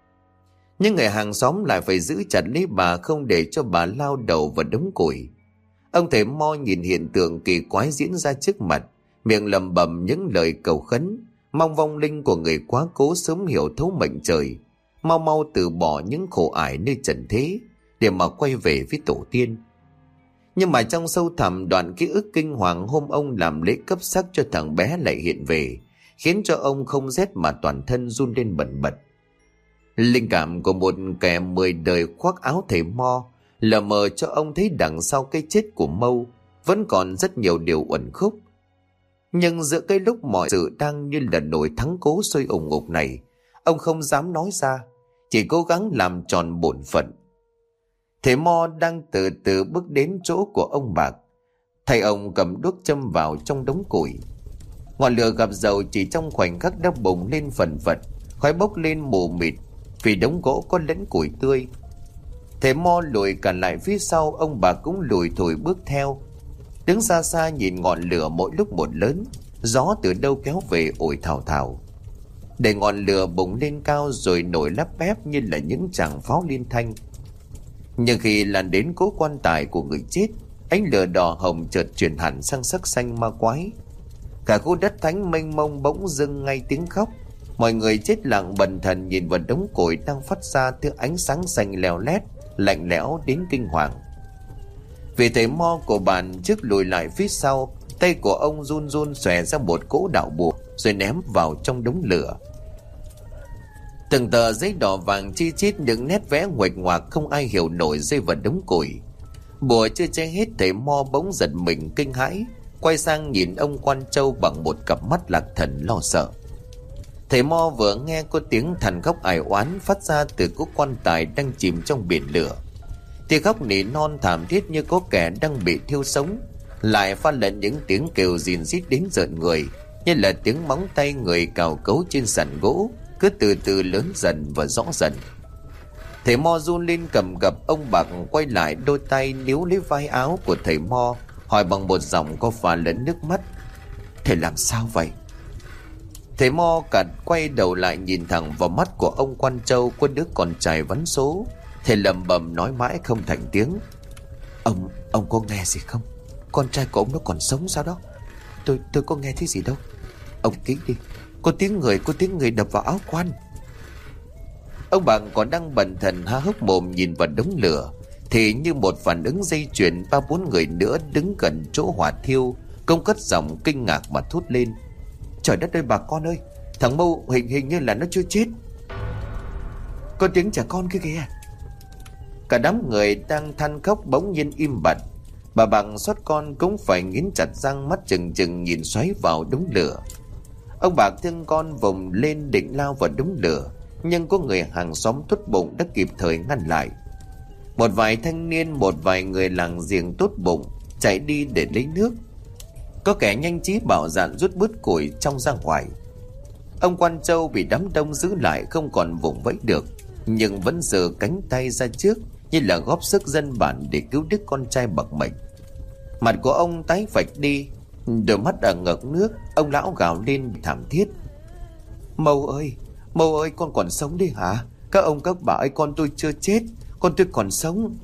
Nhưng người hàng xóm lại phải giữ chặt lấy bà, không để cho bà lao đầu vào đống củi. Ông thầy Mo nhìn hiện tượng kỳ quái diễn ra trước mặt, miệng lẩm bẩm những lời cầu khấn, mong vong linh của người quá cố sớm hiểu thấu mệnh trời, mau mau từ bỏ những khổ ải nơi trần thế để mà quay về với tổ tiên. Nhưng mà trong sâu thẳm, đoạn ký ức kinh hoàng hôm ông làm lễ cấp sắc cho thằng bé lại hiện về, khiến cho ông không rét mà toàn thân run lên bần bật. Linh cảm của một kẻ mười đời khoác áo thầy Mo lờ mờ cho ông thấy đằng sau cái chết của Mâu vẫn còn rất nhiều điều uẩn khúc. Nhưng giữa cái lúc mọi sự đang như là nổi thắng cố sôi ủng ngục này, ông không dám nói ra, chỉ cố gắng làm tròn bổn phận. Thầy Mo đang từ từ bước đến chỗ của ông Bạc. Thầy ông cầm đuốc châm vào trong đống củi. Ngọn lửa gặp dầu chỉ trong khoảnh khắc đã bùng lên phần phật, khói bốc lên mù mịt vì đống gỗ có lẫn củi tươi. Thầy Mo lùi cả lại phía sau, ông Bạc cũng lùi thổi bước theo. Đứng xa xa nhìn ngọn lửa mỗi lúc một lớn, gió từ đâu kéo về ổi thào thào. Để ngọn lửa bùng lên cao rồi nổi lắp bép như là những tràng pháo liên thanh. Nhưng khi lan đến cố quan tài của người chết, ánh lửa đỏ hồng chợt chuyển hẳn sang sắc xanh ma quái. Cả khu đất thánh mênh mông bỗng dưng ngay tiếng khóc. Mọi người chết lặng bần thần nhìn vào đống củi đang phát ra thứ ánh sáng xanh leo lét, lạnh lẽo đến kinh hoàng. Vì thầy Mo của bàn trước lùi lại phía sau, tay của ông run run xòe ra một cỗ đạo bùa rồi ném vào trong đống lửa. Từng tờ giấy đỏ vàng chi chít những nét vẽ nguệch ngoạc không ai hiểu nổi rơi vào đống củi. Bùa chưa che hết, thầy Mo bỗng giật mình kinh hãi, quay sang nhìn ông quan trâu bằng một cặp mắt lạc thần lo sợ. Thầy Mo vừa nghe có tiếng than khóc ải oán phát ra từ cố quan tài đang chìm trong biển lửa. Tiếng khóc nỉ non thảm thiết như có kẻ đang bị thiêu sống, lại pha lẫn những tiếng kêu rìn rít đến rợn người, như là tiếng móng tay người cào cấu trên sàn gỗ, cứ từ từ lớn dần và rõ dần. Thầy Mo run lên cầm cập. Ông Bạc quay lại, đôi tay níu lấy vai áo của thầy Mo, hỏi bằng một giọng có pha lẫn nước mắt: "Thầy làm sao vậy?" Thầy Mo cặt quay đầu lại nhìn thẳng vào mắt của ông quan trâu, có đứa con trai vắn số. Thầy lầm bầm nói mãi không thành tiếng. Ông, ông có nghe gì không? Con trai của ông nó còn sống sao đó? Tôi, tôi có nghe thấy gì đâu. Ông kỹ đi. Có tiếng người, có tiếng người đập vào áo quan. Ông Bằng còn đang bần thần há hốc mồm nhìn vào đống lửa, thì như một phản ứng dây chuyền, ba bốn người nữa đứng gần chỗ hỏa thiêu cũng cất giọng kinh ngạc mà thốt lên: Trời đất ơi bà con ơi, thằng Mâu hình hình như là nó chưa chết. Có tiếng trẻ con kia kìa. Cả đám người đang than khóc bỗng nhiên im bặt. Bà Bằng xót con cũng phải nghiến chặt răng, mắt chừng chừng nhìn xoáy vào đống lửa. Ông Bạc thương con vùng lên định lao vào đống lửa, nhưng có người hàng xóm tốt bụng đã kịp thời ngăn lại. Một vài thanh niên, một vài người làng giềng tốt bụng chạy đi để lấy nước. Có kẻ nhanh trí bảo dạn rút bớt củi trong ra ngoài. Ông Quan Châu bị đám đông giữ lại không còn vùng vẫy được, nhưng vẫn giơ cánh tay ra trước như là góp sức dân bản để cứu đứa con trai bậc mệnh. Mặt của ông tái phạch đi, đôi mắt ở ngực nước. Ông lão gào lên thảm thiết: Mâu ơi, Mâu ơi, con còn sống đi hả? Các ông các bà ơi, con tôi chưa chết, con tôi còn sống.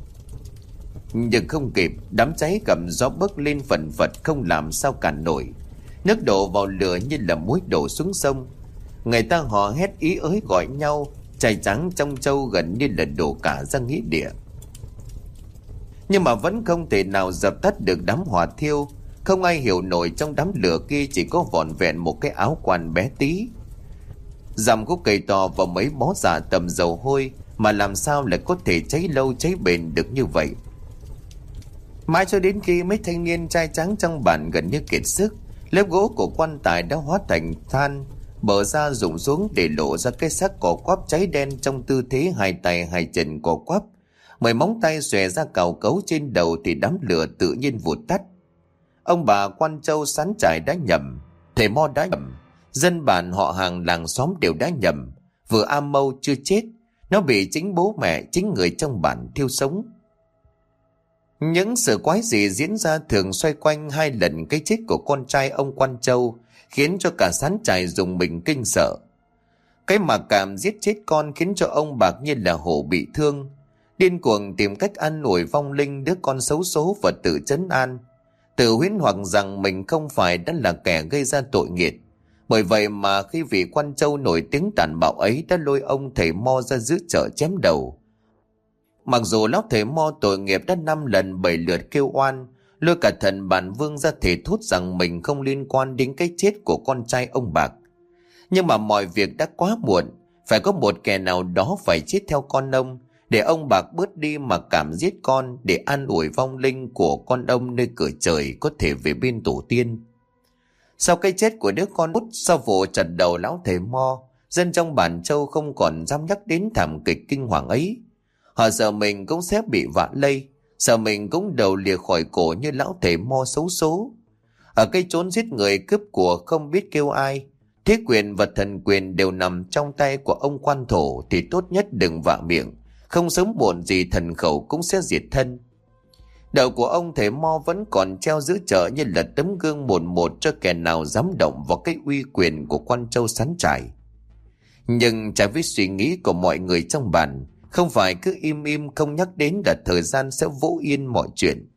Nhưng không kịp, đám cháy cầm gió bấc lên phần phật không làm sao cản nổi. Nước đổ vào lửa như là muối đổ xuống sông. Người ta hò hét ý ới gọi nhau, cháy trắng trong châu gần như là đổ cả ra nghĩa địa. Nhưng mà vẫn không thể nào dập tắt được đám hỏa thiêu. Không ai hiểu nổi trong đám lửa kia chỉ có vỏn vẹn một cái áo quan bé tí, dằm khúc cây to và mấy bó giả tầm dầu hôi, mà làm sao lại có thể cháy lâu cháy bền được như vậy. Mãi cho đến khi mấy thanh niên trai tráng trong bản gần như kiệt sức, lớp gỗ của quan tài đã hóa thành than, bờ ra rụng xuống để lộ ra cái xác cỏ quắp cháy đen trong tư thế hai tay hai chân cỏ quắp. Mười móng tay xòe ra cào cấu trên đầu thì đám lửa tự nhiên vụt tắt. Ông bà Quan Châu sán trải đã nhầm, thầy Mo đã nhầm, dân bản họ hàng làng xóm đều đã nhầm. Vừa A Mâu chưa chết, nó bị chính bố mẹ, chính người trong bản thiêu sống. Những sự quái dị diễn ra thường xoay quanh hai lần cái chết của con trai ông Quan Châu, khiến cho cả sán trải dùng mình kinh sợ. Cái mặc cảm giết chết con khiến cho ông Bạc như là hổ bị thương, điên cuồng tìm cách an ủi vong linh đứa con xấu số và tự trấn an, tự huyễn hoặc rằng mình không phải đã là kẻ gây ra tội nghiệt. Bởi vậy mà khi vị Quan Châu nổi tiếng tàn bạo ấy đã lôi ông thầy Mo ra giữa chợ chém đầu. Mặc dù lão thầy Mo tội nghiệp đã năm lần bảy lượt kêu oan, lôi cả thần bản vương ra thể thốt rằng mình không liên quan đến cái chết của con trai ông Bạc. Nhưng mà mọi việc đã quá muộn, phải có một kẻ nào đó phải chết theo con ông, để ông Bạc bớt đi mặc cảm giết con, để an ủi vong linh của con ông nơi cửa trời có thể về bên tổ tiên. Sau cái chết của đứa con út, sau vụ chặt đầu lão thầy Mo, dân trong bản Châu không còn dám nhắc đến thảm kịch kinh hoàng ấy. Họ sợ mình cũng sẽ bị vạ lây, sợ mình cũng đầu lìa khỏi cổ như lão thầy Mo xấu số. Ở cái chốn giết người cướp của không biết kêu ai, thế quyền và thần quyền đều nằm trong tay của ông quan thổ, thì tốt nhất đừng vạ miệng, không sớm muộn gì thần khẩu cũng sẽ diệt thân. Đầu của ông thầy Mo vẫn còn treo giữa chợ như là tấm gương một một cho kẻ nào dám động vào cái uy quyền của Quan Châu sán trải. Nhưng trái với suy nghĩ của mọi người trong bản, không phải cứ im im không nhắc đến là thời gian sẽ vỗ yên mọi chuyện.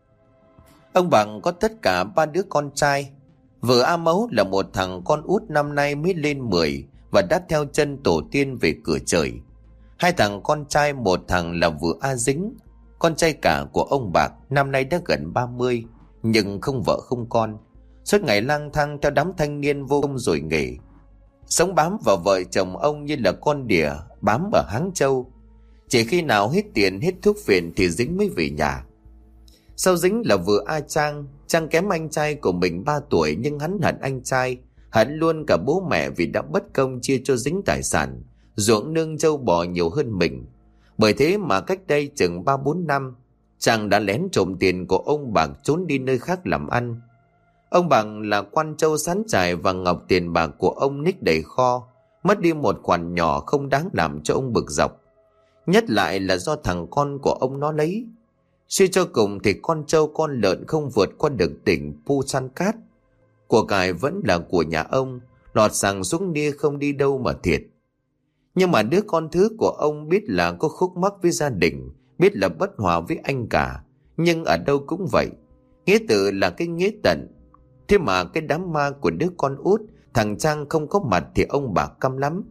Ông Bằng có tất cả ba đứa con trai. Vợ A Mấu là một thằng con út năm nay mới lên mười và đã theo chân tổ tiên về cửa trời. Hai thằng con trai, một thằng là vừa A Dính, con trai cả của ông Bạc, năm nay đã gần ba mươi, nhưng không vợ không con, suốt ngày lang thang theo đám thanh niên vô công rồi nghề, sống bám vào vợ chồng ông như là con đỉa bám ở háng trâu. Chỉ khi nào hết tiền hết thuốc phiện thì Dính mới về nhà. Sau Dính là vừa A Trang. Trang kém anh trai của mình ba tuổi, nhưng hắn hận anh trai, hận luôn cả bố mẹ vì đã bất công chia cho Dính tài sản, ruộng nương trâu bò nhiều hơn mình. Bởi thế mà cách đây chừng ba bốn năm, Trang đã lén trộm tiền của ông Bạc trốn đi nơi khác làm ăn. Ông Bạc là Quan Châu sán trải và ngọc tiền bạc của ông ních đầy kho, mất đi một khoản nhỏ không đáng làm cho ông bực dọc. Nhất lại là do thằng con của ông nó lấy. Suy cho cùng thì con trâu con lợn không vượt qua được tỉnh Pu San Cát. Của cải vẫn là của nhà ông, lọt sàng xuống nia không đi đâu mà thiệt. Nhưng mà đứa con thứ của ông biết là có khúc mắc với gia đình, biết là bất hòa với anh cả, nhưng ở đâu cũng vậy. Nghĩa tử là cái nghĩa tận. Thế mà cái đám ma của đứa con út, thằng Trang không có mặt thì ông bà căm lắm.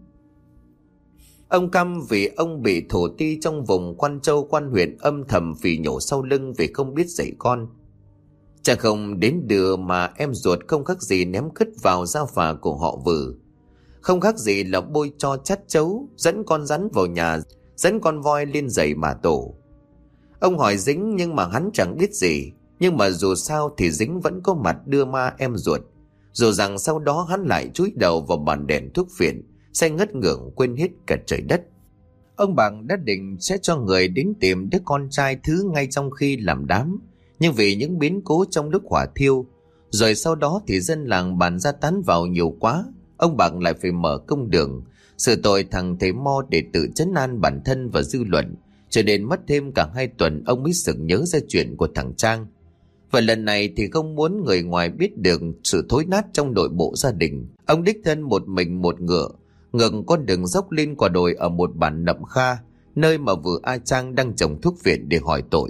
Ông căm vì ông bị thổ ti trong vùng Quan Châu Quan huyện âm thầm phỉ nhổ sau lưng vì không biết dạy con. Cha không đến đưa mà em ruột không khác gì ném cứt vào da phà của họ Vừ. Không khác gì là bôi cho chát chấu, dẫn con rắn vào nhà, dẫn con voi lên giày mà tổ. Ông hỏi Dính nhưng mà hắn chẳng biết gì. Nhưng mà dù sao thì Dính vẫn có mặt đưa ma em ruột. Dù rằng sau đó hắn lại chúi đầu vào bàn đèn thuốc phiện, say ngất ngưởng quên hết cả trời đất. Ông Bằng đã định sẽ cho người đến tìm đứa con trai thứ ngay trong khi làm đám. Nhưng vì những biến cố trong lúc hỏa thiêu, rồi sau đó thì dân làng bàn ra tán vào nhiều quá, ông Bằng lại phải mở công đường xử tội thằng thầy Mo để tự trấn an bản thân và dư luận. Cho đến mất thêm cả hai tuần ông mới sực nhớ ra chuyện của thằng Trang. Và lần này thì không muốn người ngoài biết được sự thối nát trong nội bộ gia đình, ông đích thân một mình một ngựa ngược con đường dốc lên quả đồi ở một bản Nậm Kha, nơi mà vừa A Trang đang trồng thuốc viện để hỏi tội.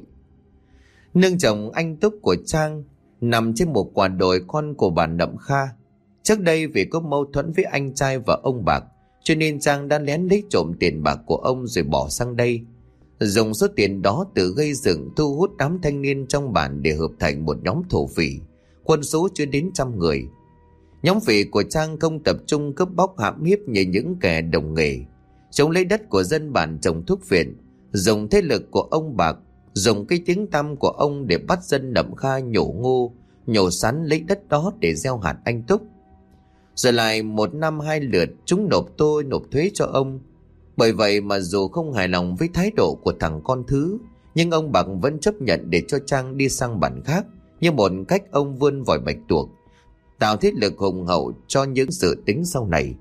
Nương chồng anh Túc của Trang nằm trên một quả đồi con của bản Nậm Kha. Trước đây vì có mâu thuẫn với anh trai và ông Bạc, cho nên Trang đã lén lấy trộm tiền bạc của ông rồi bỏ sang đây, dùng số tiền đó tự gây dựng thu hút đám thanh niên trong bản để hợp thành một nhóm thổ phỉ, quân số chưa đến trăm người. Nhóm phỉ của Trang không tập trung cướp bóc hãm hiếp như những kẻ đồng nghề, chống lấy đất của dân bản trồng thuốc phiện, dùng thế lực của ông Bạc, dùng cái tiếng tăm của ông để bắt dân Nậm Kha nhổ ngô, nhổ sắn lấy đất đó để gieo hạt anh Túc. Rồi lại một năm hai lượt chúng nộp tôi nộp thuế cho ông. Bởi vậy mà dù không hài lòng với thái độ của thằng con thứ, nhưng ông Bạc vẫn chấp nhận để cho Trang đi sang bản khác, như một cách ông vươn vòi bạch tuộc, tạo thế lực hùng hậu cho những sự tính sau này.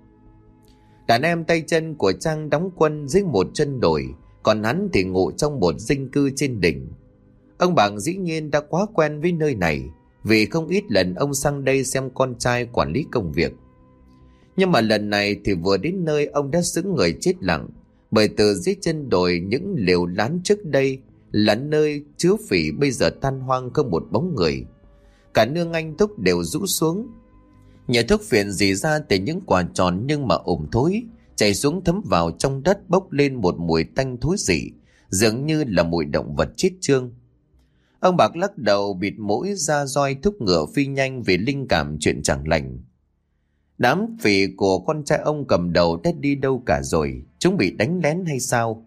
Đàn em tay chân của Trang đóng quân dưới một chân đồi, còn hắn thì ngụ trong một dinh cư trên đỉnh. Ông Bạc dĩ nhiên đã quá quen với nơi này, vì không ít lần ông sang đây xem con trai quản lý công việc. Nhưng mà lần này thì vừa đến nơi ông đã sững người chết lặng, bởi từ dưới chân đồi những lều lán trước đây là nơi chứa phỉ bây giờ tan hoang không một bóng người. Cả nương anh Túc đều rũ xuống. Nhà thuốc phiện rỉ ra từ những quả tròn nhưng mà ẩm thối, chảy xuống thấm vào trong đất, bốc lên một mùi tanh thối rỉ, dường như là mùi động vật chết chương. Ông Bạc lắc đầu bịt mũi ra roi thúc ngựa phi nhanh vì linh cảm chuyện chẳng lành. Đám phỉ của con trai ông cầm đầu đã đi đâu cả rồi? Chúng bị đánh lén hay sao?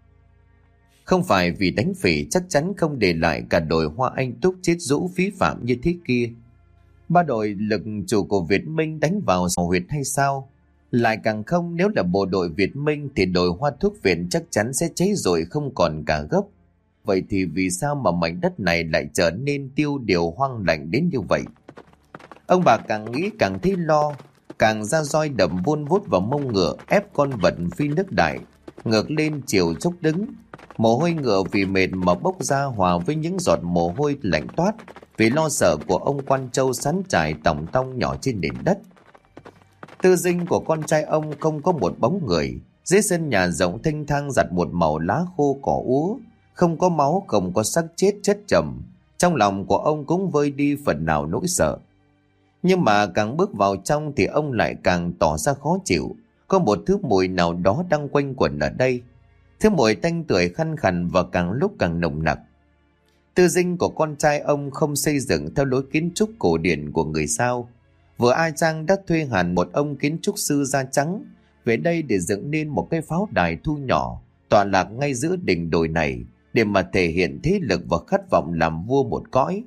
Không phải vì đánh phỉ chắc chắn không để lại cả đội Hoa Anh Túc chết rũ phí phạm như thế kia. Ba đội lực chủ của Việt Minh đánh vào sổ huyệt hay sao? Lại càng không, nếu là bộ đội Việt Minh thì đội Hoa thuốc viện chắc chắn sẽ cháy rồi không còn cả gốc. Vậy thì vì sao mà mảnh đất này lại trở nên tiêu điều hoang lạnh đến như vậy? Ông bà càng nghĩ càng thấy lo, càng ra roi đầm vun vút vào mông ngựa, ép con vật phi nước đại ngược lên chiều dốc đứng. Mồ hôi ngựa vì mệt mà bốc ra hòa với những giọt mồ hôi lạnh toát vì lo sợ của ông Quan Châu sắn trải tòng tong nhỏ trên nền đất. Tư dinh của con trai ông không có một bóng người. Dưới sân nhà rộng thênh thang giặt một màu lá khô cỏ úa, không có máu, không có xác chết chất chồng. Trong lòng của ông cũng vơi đi phần nào nỗi sợ. Nhưng mà càng bước vào trong thì ông lại càng tỏ ra khó chịu. Có một thứ mùi nào đó đang quanh quẩn ở đây. Thứ mùi tanh tưởi khăn khằn và càng lúc càng nồng nặc. Tư dinh của con trai ông không xây dựng theo lối kiến trúc cổ điển của người Sao. Vừa A Trang đã thuê hẳn một ông kiến trúc sư da trắng về đây để dựng nên một cái pháo đài thu nhỏ tọa lạc ngay giữa đỉnh đồi này để mà thể hiện thế lực và khát vọng làm vua một cõi.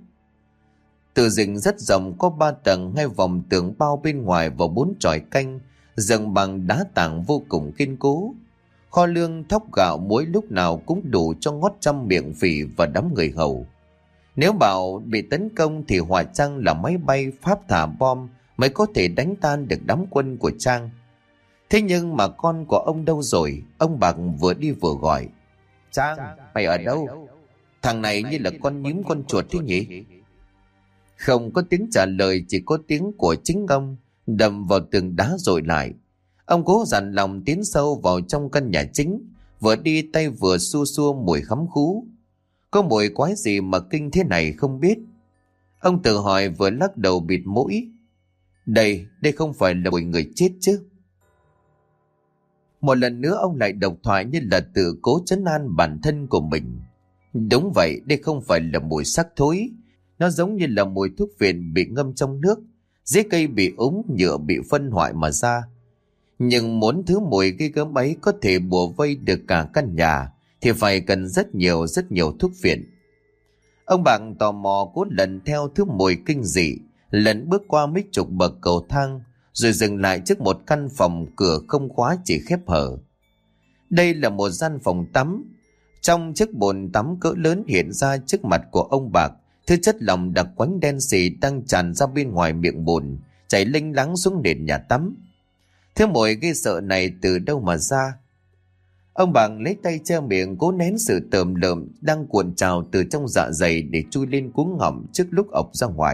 Từ dinh rất rộng, có ba tầng, hai vòng tường bao bên ngoài và bốn chòi canh dựng bằng đá tảng vô cùng kiên cố. Kho lương thóc gạo muối lúc nào cũng đủ cho ngót trăm miệng phỉ và đám người hầu. Nếu bảo bị tấn công thì hỏa chăng là máy bay Pháp thả bom mới có thể đánh tan được đám quân của Trang. Thế nhưng mà con của ông đâu rồi? Ông Bạc vừa đi vừa gọi: Trang, mày ở đâu? Thằng này như là con nhím con chuột thế nhỉ? Không có tiếng trả lời, chỉ có tiếng của chính ông đầm vào tường đá rồi lại. Ông cố dặn lòng tiến sâu vào trong căn nhà chính, vừa đi tay vừa xua xua mùi khắm khú. Có mùi quái gì mà kinh thế này không biết. Ông tự hỏi vừa lắc đầu bịt mũi. Đây, đây không phải là mùi người chết chứ? Một lần nữa ông lại độc thoại như là tự cố trấn an bản thân của mình. Đúng vậy, đây không phải là mùi xác thối. Nó giống như là mùi thuốc phiện bị ngâm trong nước, dễ cây bị úng, nhựa bị phân hoại mà ra. Nhưng muốn thứ mùi gây gớm ấy có thể bủa vây được cả căn nhà thì phải cần rất nhiều rất nhiều thuốc phiện. Ông bạn tò mò cố lần theo thứ mùi kinh dị, lần bước qua mấy chục bậc cầu thang, rồi dừng lại trước một căn phòng cửa không khóa chỉ khép hở. Đây là một gian phòng tắm. Trong chiếc bồn tắm cỡ lớn hiện ra trước mặt của ông Bạc, thứ chất lỏng đặc quánh đen xì đang tràn ra bên ngoài miệng bồn, chảy lênh láng xuống nền nhà tắm. Thứ mùi gây sợ này từ đâu mà ra? Ông Bạc lấy tay che miệng cố nén sự tởm lợm đang cuộn trào từ trong dạ dày để chui lên cuống họng trước lúc ọc ra ngoài.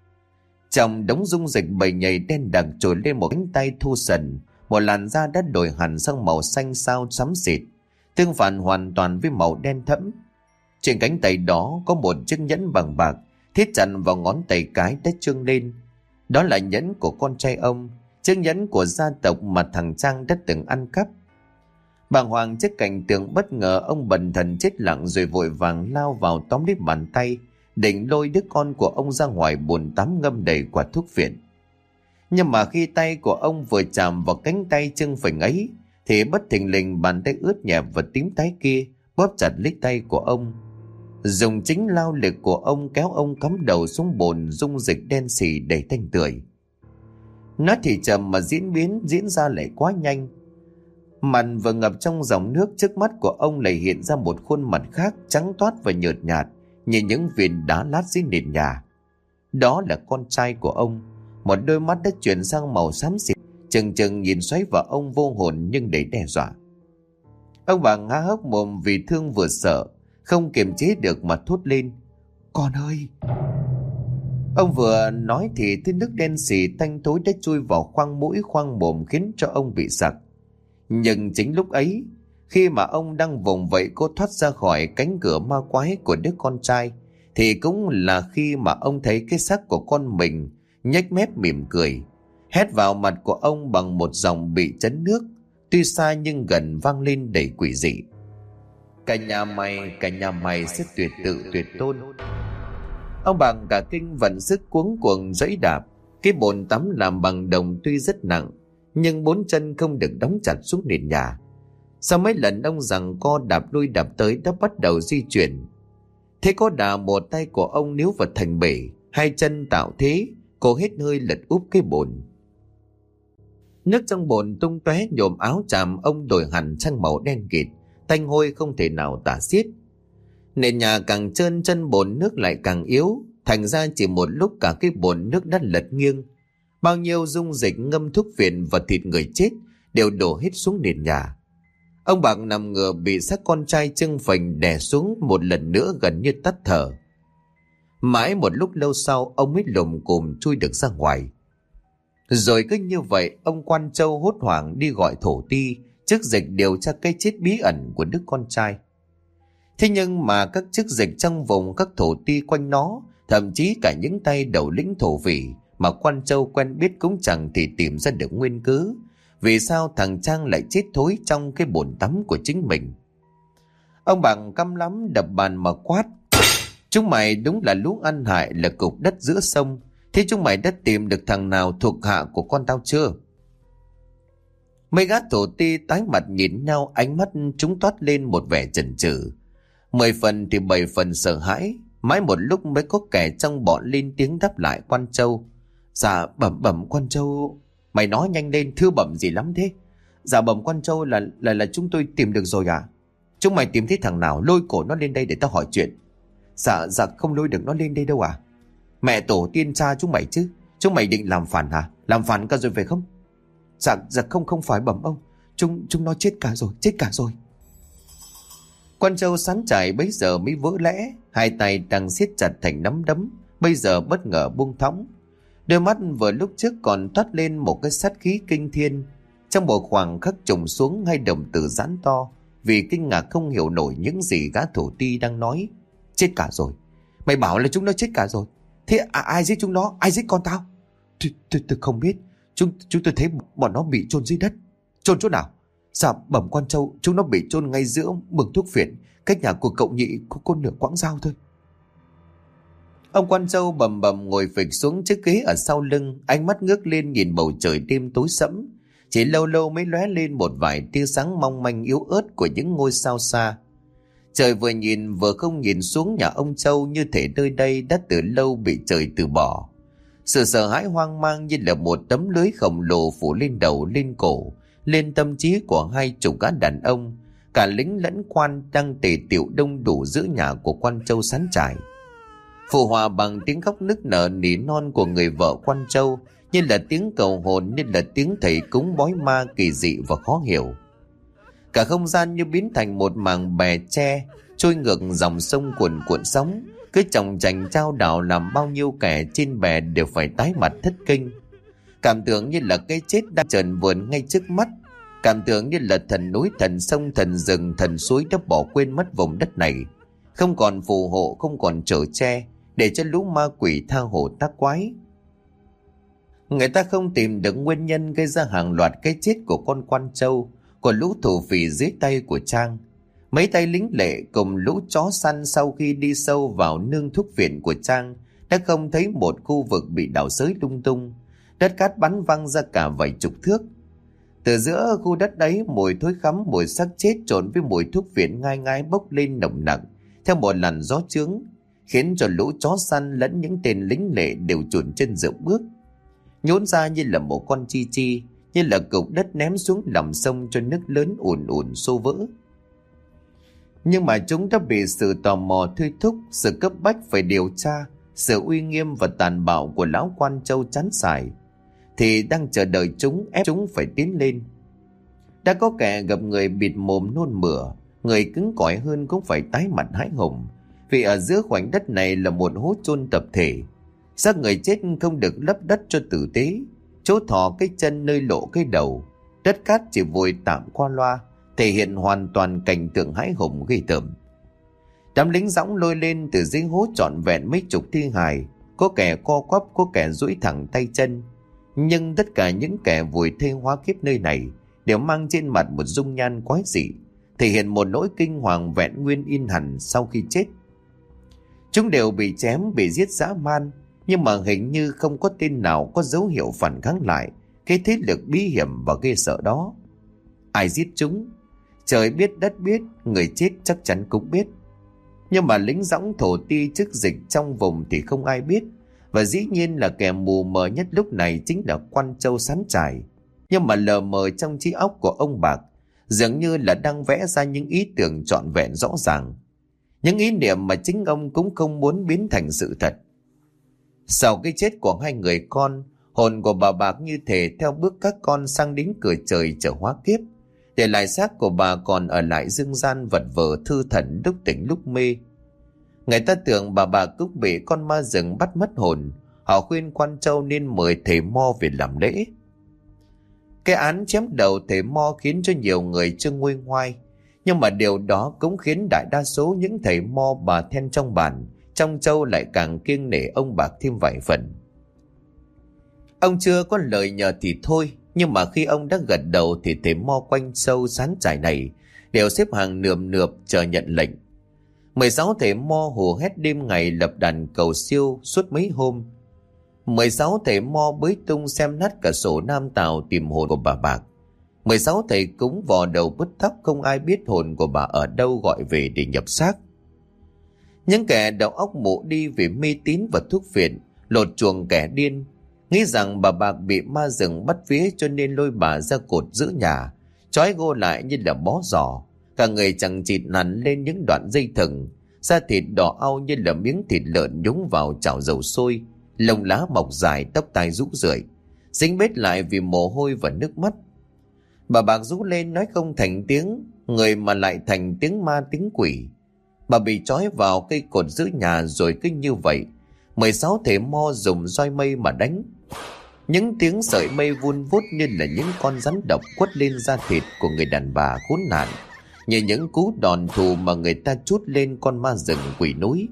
Trong đống dung dịch bầy nhầy đen đặc trồi lên một cánh tay thu sần, một làn da đã đổi hẳn sang màu xanh xao xám xịt, tương phản hoàn toàn với màu đen thẫm. Trên cánh tay đó có một chiếc nhẫn bằng bạc thiết chặt vào ngón tay cái đã trương lên. Đó là nhẫn của con trai ông, chiếc nhẫn của gia tộc mà thằng Trang đã từng ăn cắp. Bàng hoàng trước cảnh tượng bất ngờ, ông bần thần chết lặng rồi vội vàng lao vào tóm lấy bàn tay, định lôi đứa con của ông ra ngoài bồn tắm ngâm đầy quả thuốc phiện. Nhưng mà khi tay của ông vừa chạm vào cánh tay trưng phình ấy thì bất thình lình bàn tay ướt nhẹp và tím tái kia bóp chặt lấy tay của ông. Dùng chính lao lực của ông kéo ông cắm đầu xuống bồn dung dịch đen xì đầy tanh tưởi. Nó thì chậm mà diễn biến diễn ra lại quá nhanh. Mặt vừa ngập trong dòng nước, trước mắt của ông lại hiện ra một khuôn mặt khác trắng toát và nhợt nhạt như những viên đá lát dưới nền nhà. Đó là con trai của ông, một đôi mắt đã chuyển sang màu xám xịt, chừng chừng nhìn xoáy vào ông vô hồn nhưng đầy đe dọa. Ông bà há hốc mồm vì thương vừa sợ, không kiềm chế được mà thốt lên: "Con ơi!" Ông vừa nói thì thứ nước đen xì tanh tối đã chui vào khoang mũi khoang mồm khiến cho ông bị sặc. Nhưng chính lúc ấy, khi mà ông đang vùng vẫy cố thoát ra khỏi cánh cửa ma quái của đứa con trai, thì cũng là khi mà ông thấy cái xác của con mình nhếch mép mỉm cười, hét vào mặt của ông bằng một giọng bị chấn nước, tuy xa nhưng gần vang lên đầy quỷ dị: "Cả nhà mày, cả nhà mày sẽ tuyệt tự tuyệt tôn." Ông bằng cả kinh vận sức cuống cuồng giãy đạp. Cái bồn tắm làm bằng đồng tuy rất nặng, nhưng bốn chân không được đóng chặt xuống nền nhà. Sau mấy lần ông giằng co đạp lui đạp tới đã bắt đầu di chuyển. Thế có đà một tay của ông níu vào thành bể, hai chân tạo thế, cô hết hơi lật úp cái bồn. Nước trong bồn tung tóe nhồm áo chàm ông đổi hẳn sang màu đen kịt, tanh hôi không thể nào tả xiết. Nền nhà càng trơn, chân bồn nước lại càng yếu, thành ra chỉ một lúc cả cái bồn nước đã lật nghiêng. Bao nhiêu dung dịch ngâm thuốc phiện và thịt người chết đều đổ hết xuống nền nhà. Ông Bạc nằm ngửa bị xác con trai trưng phình đè xuống một lần nữa, gần như tắt thở. Mãi một lúc lâu sau ông mới lồm cồm chui được ra ngoài. Rồi cứ như vậy ông Quan Châu hốt hoảng đi gọi thổ ti chức dịch điều tra cái chết bí ẩn của đứa con trai. Thế nhưng mà các chức dịch trong vùng, các thổ ti quanh nó, thậm chí cả những tay đầu lĩnh thổ phỉ mà Quan Châu quen biết cũng chẳng thể tìm ra được nguyên cớ vì sao thằng Trang lại chết thối trong cái bồn tắm của chính mình. Ông Bằng căm lắm đập bàn mà quát: "Chúng mày đúng là lũ ăn hại, là cục đất giữa sông. Thế chúng mày đã tìm được thằng nào thuộc hạ của con tao chưa?" Mấy gã thổ ti tái mặt nhìn nhau, ánh mắt chúng toát lên một vẻ chần chừ, mười phần thì bảy phần sợ hãi. Mãi một lúc mới có kẻ trong bọn lên tiếng đáp lại Quan Châu: "Dạ bẩm bẩm Quan Châu." "Mày nói nhanh lên, thưa bẩm gì lắm thế?" "Dạ bẩm Quan Châu, là là là chúng tôi tìm được rồi à?" "Chúng mày tìm thấy thằng nào, lôi cổ nó lên đây để tao hỏi chuyện." "Dạ dạ không lôi được nó lên đây đâu à." "Mẹ tổ tiên cha chúng mày chứ, chúng mày định làm phản hả? Làm phản cả rồi phải không?" "Dạ dạ không không phải bẩm ông, chúng chúng nó chết cả rồi, chết cả rồi." Quan Châu sán trải bấy giờ mới vỡ lẽ, hai tay đang siết chặt thành nắm đấm bây giờ bất ngờ buông thõng. Đôi mắt vừa lúc trước còn toát lên một cái sát khí kinh thiên, Trong một khoảng khắc trùng xuống, hai đồng tử giãn to vì kinh ngạc không hiểu nổi những gì gã thổ ti đang nói. Chết cả rồi. Mày bảo là chúng nó chết cả rồi. Thế à, ai giết chúng nó? Ai giết con tao? Tôi, tôi, tôi không biết. Chúng, chúng tôi thấy bọn nó bị chôn dưới đất. Chôn chỗ nào? Dạ bẩm quan châu, chúng nó bị chôn ngay giữa mừng thuốc phiện, cách nhà của cậu nhị có, có nửa quãng dao thôi. Ông quan châu bầm bầm ngồi phịch xuống chiếc ghế ở sau lưng, ánh mắt ngước lên nhìn bầu trời đêm tối sẫm. Chỉ lâu lâu mới lóe lên một vài tia sáng mong manh yếu ớt của những ngôi sao xa. Trời vừa nhìn vừa không nhìn xuống nhà ông Châu, như thể nơi đây đã từ lâu bị trời từ bỏ. Sự sợ hãi hoang mang như là một tấm lưới khổng lồ phủ lên đầu lên cổ, lên tâm trí của hai chục gã đàn ông, cả lính lẫn quan đang tề tiệu đông đủ giữa nhà của quan Châu sán trải. Phụ hòa bằng tiếng khóc nức nở nỉ non của người vợ quan Châu, như là tiếng cầu hồn, như là tiếng thầy cúng bói ma kỳ dị và khó hiểu. Cả không gian như biến thành một mảng bè tre trôi ngược dòng sông cuồn cuộn sóng, cứ chồng chành trao đảo làm bao nhiêu kẻ trên bè đều phải tái mặt thất kinh. Cảm tưởng như là cái chết đang trần vườn ngay trước mắt, cảm tưởng như là thần núi, thần sông, thần rừng, thần suối đã bỏ quên mất vùng đất này, không còn phù hộ, không còn chở che để cho lũ ma quỷ tha hồ tác quái. Người ta không tìm được nguyên nhân gây ra hàng loạt cái chết của con quan Châu, của lũ thổ phỉ dưới tay của Trang. Mấy tay lính lệ cùng lũ chó săn sau khi đi sâu vào nương thuốc viện của Trang đã không thấy một khu vực bị đào xới lung tung, đất cát bắn văng ra cả vài chục thước. Từ giữa khu đất đấy, mùi thối khắm, mùi xác chết trộn với mùi thuốc viện ngai ngái bốc lên nồng nặc theo một làn gió chướng, khiến cho lũ chó săn lẫn những tên lính lệ đều chuồn chân rượu bước, nhốn ra như là một con chi chi, như là cục đất ném xuống lòng sông cho nước lớn ùn ùn xô vỡ. Nhưng mà chúng đã bị sự tò mò thôi thúc, sự cấp bách phải điều tra, sự uy nghiêm và tàn bạo của lão quan Châu chán sải, thì đang chờ đợi chúng, ép chúng phải tiến lên. Đã có kẻ gặp người bịt mồm nôn mửa, người cứng cỏi hơn cũng phải tái mặt hãi hùng, vì ở giữa khoảnh đất này là một hố chôn tập thể. Xác người chết không được lấp đất cho tử tế, chỗ thò cái chân nơi lộ cái đầu, đất cát chỉ vùi tạm qua loa, thể hiện hoàn toàn cảnh tượng hãi hùng ghê tởm. Đám lính dõng lôi lên từ dưới hố trọn vẹn mấy chục thi hài, có kẻ co quắp, có kẻ duỗi thẳng tay chân, nhưng tất cả những kẻ vùi thây hóa kiếp nơi này đều mang trên mặt một dung nhan quái dị, thể hiện một nỗi kinh hoàng vẹn nguyên in hẳn sau khi chết. Chúng đều bị chém, bị giết dã man, nhưng mà hình như không có tên nào có dấu hiệu phản kháng lại cái thế lực bí hiểm và ghê sợ đó. Ai giết chúng? Trời biết đất biết, người chết chắc chắn cũng biết. Nhưng mà lính dõng thổ ti chức dịch trong vùng thì không ai biết, và dĩ nhiên là kẻ mù mờ nhất lúc này chính là quan Châu sán trải. Nhưng mà lờ mờ trong trí óc của ông Bạc dường như là đang vẽ ra những ý tưởng trọn vẹn rõ ràng, những ý niệm mà chính ông cũng không muốn biến thành sự thật. Sau cái chết của hai người con, hồn của bà Bạc như thể theo bước các con sang đến cửa trời chờ hóa kiếp, để lại xác của bà còn ở lại dương gian vật vờ thư thần lúc tỉnh lúc mê. Người ta tưởng bà Bạc cũng bị con ma rừng bắt mất hồn, họ khuyên quan Châu nên mời thầy Mo về làm lễ. Cái án chém đầu thầy Mo khiến cho nhiều người chưa nguôi ngoai, nhưng mà điều đó cũng khiến đại đa số những thầy Mo bà then trong bản trong Châu lại càng kiêng nể ông Bạc thêm vài phần. Ông chưa có lời nhờ thì thôi, nhưng mà khi ông đã gật đầu thì thầy Mo quanh Châu sán trải này đều xếp hàng nườm nượp chờ nhận lệnh. Mười sáu thầy Mo hù hét đêm ngày lập đàn cầu siêu suốt mấy hôm. Mười sáu thầy Mo bới tung xem nát cả sổ nam tào tìm hồn của bà Bạc. Mười sáu thầy cúng vò đầu bứt tóc, không ai biết hồn của bà ở đâu gọi về để nhập xác. Những kẻ đầu óc mụ đi vì mê tín và thuốc phiện, lột chuồng kẻ điên, nghĩ rằng bà Bạc bị ma rừng bắt vía cho nên lôi bà ra cột giữ nhà, trói gô lại như là bó giò, cả người chằng chịt nắn lên những đoạn dây thừng, da thịt đỏ au như là miếng thịt lợn nhúng vào chảo dầu sôi, lông lá mọc dài, tóc tai rũ rượi, dính bết lại vì mồ hôi và nước mắt. Bà Bạc rú lên nói không thành tiếng người mà lại thành tiếng ma tiếng quỷ. Bà bị trói vào cây cột giữ nhà rồi cứ như vậy mười sáu thầy Mo dùng roi mây mà đánh. Những tiếng sợi mây vun vút như là những con rắn độc quất lên da thịt của người đàn bà khốn nạn, như những cú đòn thù mà người ta trút lên con ma rừng quỷ núi.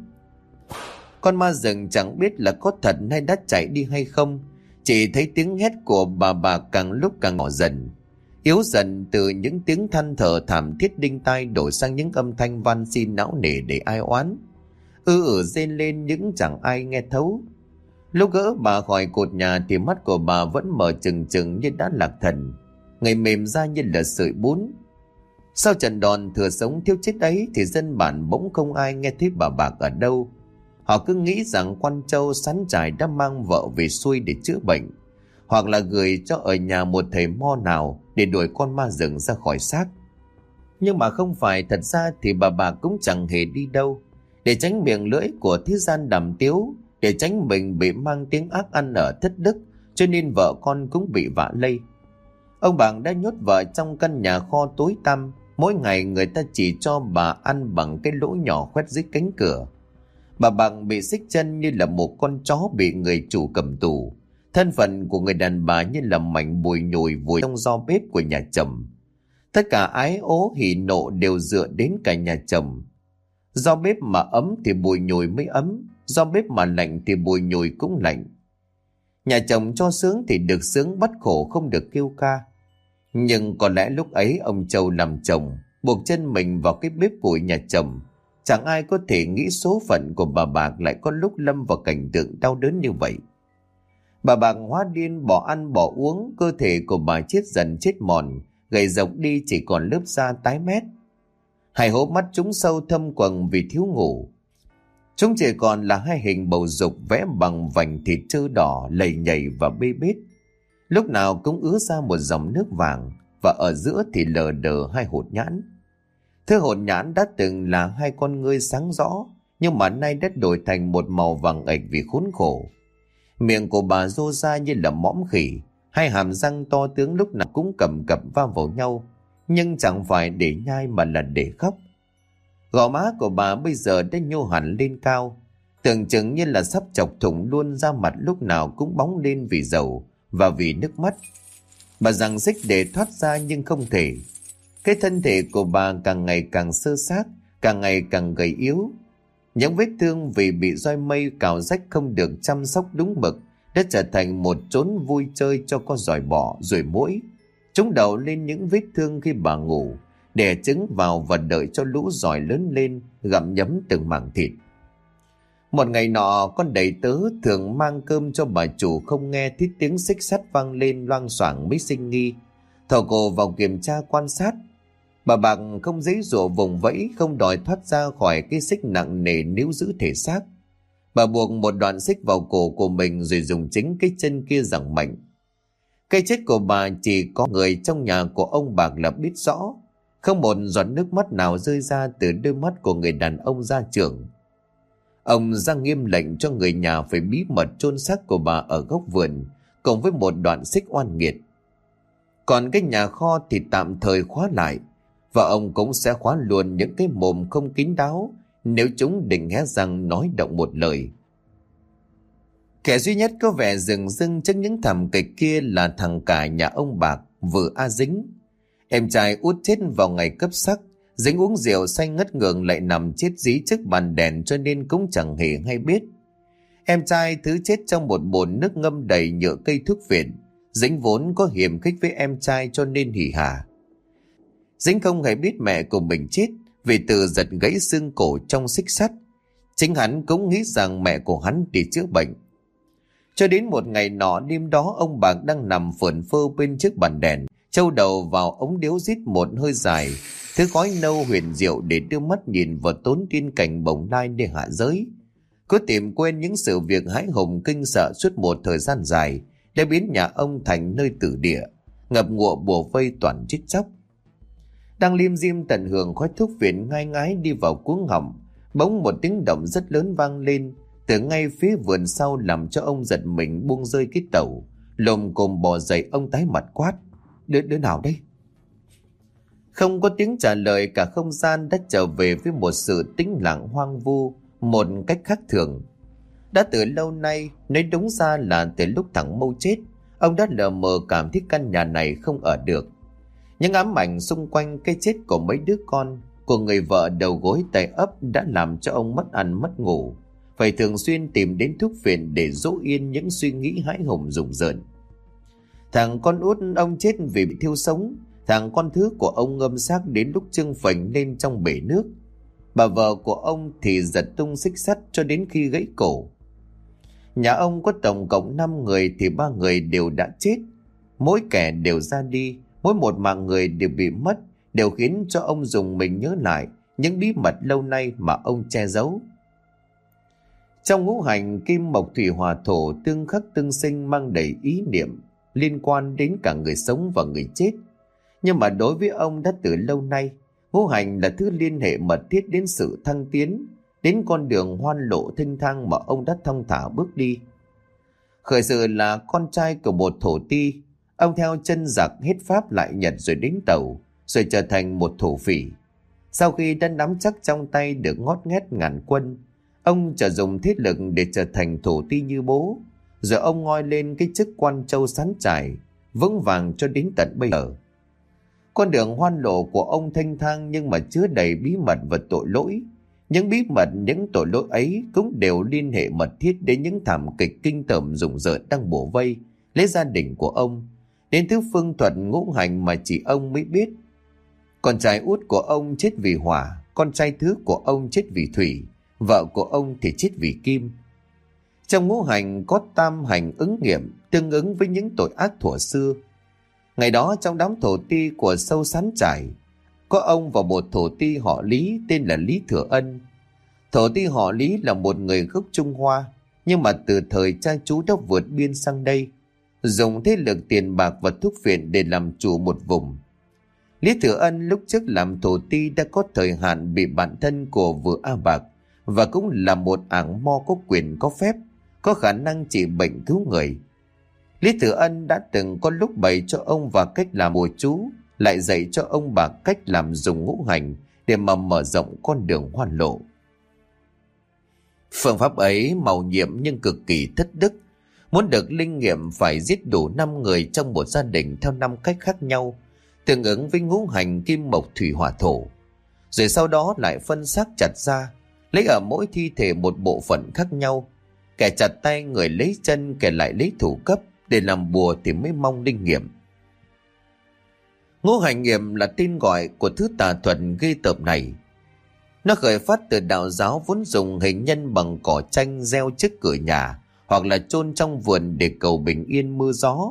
Con ma rừng chẳng biết là có thật hay đã chạy đi hay không, chỉ thấy tiếng hét của bà bà càng lúc càng nhỏ dần, yếu dần, từ những tiếng than thở thảm thiết đinh tai đổi sang những âm thanh van xin não nề để ai oán, ư ử rên lên những chẳng ai nghe thấu. Lúc gỡ bà khỏi cột nhà thì mắt của bà vẫn mở trừng trừng như đã lạc thần, người mềm ra như là sợi bún. Sau trận đòn thừa sống thiếu chết ấy thì dân bản bỗng không ai nghe thấy bà Bạc ở đâu. Họ cứ nghĩ rằng Quan Châu Sán Trải đã mang vợ về xuôi để chữa bệnh, hoặc là gửi cho ở nhà một thầy mo nào để đuổi con ma rừng ra khỏi xác. Nhưng mà không phải, thật ra thì bà Bạc cũng chẳng hề đi đâu. Để tránh miệng lưỡi của thế gian đàm tiếu, để tránh mình bị mang tiếng ác ăn ở thất đức, cho nên vợ con cũng bị vạ lây. Ông Bảng đã nhốt vợ trong căn nhà kho tối tăm, mỗi ngày người ta chỉ cho bà ăn bằng cái lỗ nhỏ khoét dưới cánh cửa. Bà Bằng bị xích chân như là một con chó bị người chủ cầm tù. Thân phận của người đàn bà như là mảnh bùi nhùi vùi trong gió bếp của nhà chồng. Tất cả ái ố hỉ nộ đều dựa đến cả nhà chồng. Do bếp mà ấm thì bùi nhùi mới ấm, do bếp mà lạnh thì bùi nhùi cũng lạnh. Nhà chồng cho sướng thì được sướng, bắt khổ không được kêu ca. Nhưng có lẽ lúc ấy ông Châu làm chồng, buộc chân mình vào cái bếp củi nhà chồng. Chẳng ai có thể nghĩ số phận của bà Bạc lại có lúc lâm vào cảnh tượng đau đớn như vậy. Bà Bạc hóa điên, bỏ ăn bỏ uống, cơ thể của bà chết dần chết mòn, gầy rộc đi chỉ còn lớp da tái mét. Hai hốc mắt trũng sâu thâm quầng vì thiếu ngủ. Chúng chỉ còn là hai hình bầu dục vẽ bằng vành thịt trơ đỏ lầy nhầy và bê bết. Lúc nào cũng ứa ra một dòng nước vàng, và ở giữa thì lờ đờ hai hột nhãn. Thứ hột nhãn đã từng là hai con ngươi sáng rõ, nhưng mà nay đã đổi thành một màu vàng ạch vì khốn khổ. Miệng của bà rô ra như là mõm khỉ, hai hàm răng to tướng lúc nào cũng cầm cập va vào nhau, nhưng chẳng phải để nhai mà là để khóc. Gò má của bà bây giờ đã nhô hẳn lên cao, tưởng chừng như là sắp chọc thủng luôn, da mặt lúc nào cũng bóng lên vì dầu và vì nước mắt. Bà giằng xích để thoát ra nhưng không thể. Cái thân thể của bà càng ngày càng xơ xác, càng ngày càng gầy yếu. Những vết thương vì bị roi mây cào rách không được chăm sóc đúng mực đã trở thành một chốn vui chơi cho con giòi bọ ruồi muỗi. Chúng đậu lên những vết thương khi bà ngủ, đẻ trứng vào và đợi cho lũ giòi lớn lên gặm nhấm từng mảng thịt. Một ngày nọ, con đầy tớ thường mang cơm cho bà chủ không nghe thấy tiếng xích sắt vang lên loang xoảng mới sinh nghi. Thò cổ vào kiểm tra quan sát. Bà Bạc không giãy giụa vùng vẫy, không đòi thoát ra khỏi cái xích nặng nề níu giữ thể xác. Bà buộc một đoạn xích vào cổ của mình rồi dùng chính cái chân kia giằng mạnh. Cái chết của bà chỉ có người trong nhà của ông Bạc là biết rõ. Không một giọt nước mắt nào rơi ra từ đôi mắt của người đàn ông gia trưởng. Ông ra nghiêm lệnh cho người nhà phải bí mật chôn xác của bà ở góc vườn, cùng với một đoạn xích oan nghiệt. Còn cái nhà kho thì tạm thời khóa lại, và ông cũng sẽ khóa luôn những cái mồm không kín đáo nếu chúng định hé răng nói động một lời. Kẻ duy nhất có vẻ rừng rưng trước những thảm kịch kia là thằng cả nhà ông Bạc, vợ A Dính. Em trai út chết vào ngày cấp sắc. Dính uống rượu say ngất ngường lại nằm chết dí trước bàn đèn, cho nên cũng chẳng hề hay biết. Em trai thứ chết trong một bồn nước ngâm đầy nhựa cây thuốc viện. Dính vốn có hiềm khích với em trai cho nên hỉ hả. Dính không hề biết mẹ của mình chết vì tự giật gãy xương cổ trong xích sắt. Chính hắn cũng nghĩ rằng mẹ của hắn đi chữa bệnh. Cho đến một ngày nọ, đêm đó ông Bạc đang nằm phượn phơ bên trước bàn đèn, châu đầu vào ống điếu rít một hơi dài, thứ khói nâu huyền diệu để đưa mắt nhìn vào tốn tiên cảnh bồng lai để hạ giới. Cứ tìm quên những sự việc hãi hùng kinh sợ suốt một thời gian dài đã biến nhà ông thành nơi tử địa, ngập ngụa bùa vây toàn chết chóc. Đang lim dim tận hưởng khói thuốc viện ngai ngái đi vào cuống họng, bỗng một tiếng động rất lớn vang lên từ ngay phía vườn sau, làm cho ông giật mình buông rơi cái tẩu, lồm cồm bò dậy. Ông tái mặt quát: Đứa, đứa nào đây? Không có tiếng trả lời, cả không gian đã trở về với một sự tĩnh lặng hoang vu, một cách khác thường. Đã từ lâu nay, nói đúng ra là từ lúc thằng Mâu chết, Ông đã lờ mờ cảm thấy căn nhà này không ở được. Những ám ảnh xung quanh cái chết của mấy đứa con, của người vợ đầu gối tay ấp đã làm cho ông mất ăn mất ngủ, phải thường xuyên tìm đến thuốc phiện để dỗ yên những suy nghĩ hãi hùng rùng rợn. Thằng con út ông chết vì bị thiêu sống, thằng con thứ của ông ngâm xác đến lúc trương phình lên trong bể nước. Bà vợ của ông thì giật tung xích sắt cho đến khi gãy cổ. Nhà ông có tổng cộng năm người thì ba người đều đã chết. Mỗi kẻ đều ra đi, mỗi một mạng người đều bị mất, đều khiến cho ông dùng mình nhớ lại những bí mật lâu nay mà ông che giấu. Trong ngũ hành kim mộc thủy hỏa thổ tương khắc tương sinh mang đầy ý niệm liên quan đến cả người sống và người chết. Nhưng mà đối với ông đã từ lâu nay, ngũ hành là thứ liên hệ mật thiết đến sự thăng tiến, đến con đường hoan lộ thênh thang mà ông đã thong thả bước đi. Khởi sự là con trai của một thổ ti, ông theo chân giặc hết Pháp lại Nhật rồi đến Tàu, rồi trở thành một thổ phỉ. Sau khi đã nắm chắc trong tay được ngót nghét ngàn quân, ông trở dùng thiết lực để trở thành thổ ti như bố, rồi ông ngoi lên cái chức quan châu sán trải, vững vàng cho đến tận bây giờ. Con đường hoan lộ của ông thênh thang nhưng mà chứa đầy bí mật và tội lỗi. Những bí mật, những tội lỗi ấy cũng đều liên hệ mật thiết đến những thảm kịch kinh tởm rùng rợn đang bủa vây lấy gia đình của ông, đến thứ phương thuật ngũ hành mà chỉ ông mới biết. Con trai út của ông chết vì hỏa, con trai thứ của ông chết vì thủy, vợ của ông thì chết vì kim. Trong ngũ hành có tam hành ứng nghiệm, tương ứng với những tội ác thuở xưa. Ngày đó trong đám thổ ti của sâu sán trải, có ông và một thổ ti họ Lý tên là Lý Thừa Ân. Thổ ti họ Lý là một người gốc Trung Hoa, nhưng mà từ thời cha chú đã vượt biên sang đây, dùng thế lực tiền bạc và thuốc phiện để làm chủ một vùng. Lý Thừa Ân lúc trước làm thổ ti đã có thời hạn bị bạn thân của vua A Bạc, và cũng là một ảng mo có quyền có phép, có khả năng trị bệnh cứu người. Lý Thừa Ân đã từng có lúc bày cho ông và cách làm bùa chú, lại dạy cho ông bà cách làm dùng ngũ hành để mà mở rộng con đường hoan lộ. Phương pháp ấy màu nhiệm nhưng cực kỳ thất đức. Muốn được linh nghiệm phải giết đủ năm người trong một gia đình theo năm cách khác nhau, tương ứng với ngũ hành kim mộc thủy hỏa thổ. Rồi sau đó lại phân xác chặt ra, lấy ở mỗi thi thể một bộ phận khác nhau. Kẻ chặt tay, người lấy chân, kẻ lại lấy thủ cấp để làm bùa thì mới mong linh nghiệm. Ngũ hành nghiệm là tên gọi của thứ tà thuật ghê tởm này. Nó khởi phát từ đạo giáo vốn dùng hình nhân bằng cỏ tranh gieo trước cửa nhà hoặc là chôn trong vườn để cầu bình yên mưa gió.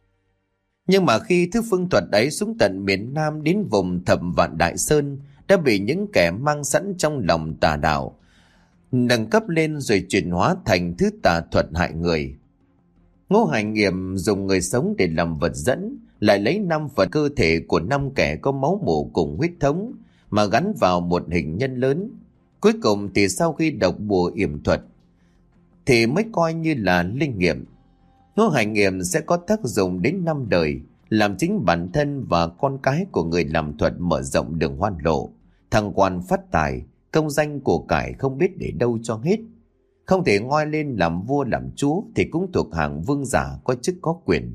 Nhưng mà khi thứ phương thuật ấy xuống tận miền Nam đến vùng Thập Vạn Đại Sơn, đã bị những kẻ mang sẵn trong lòng tà đạo nâng cấp lên rồi chuyển hóa thành thứ tà thuật hại người. Ngũ hành nghiệm dùng người sống để làm vật dẫn, lại lấy năm phần cơ thể của năm kẻ có máu mủ cùng huyết thống mà gắn vào một hình nhân lớn. Cuối cùng thì sau khi đọc bùa yểm thuật thì mới coi như là linh nghiệm. Ngũ hành nghiệm sẽ có tác dụng đến năm đời, làm chính bản thân và con cái của người làm thuật mở rộng đường hoan lộ, thăng quan phát tài, công danh của cải không biết để đâu cho hết. Không thể ngoi lên làm vua làm chúa thì cũng thuộc hàng vương giả có chức có quyền.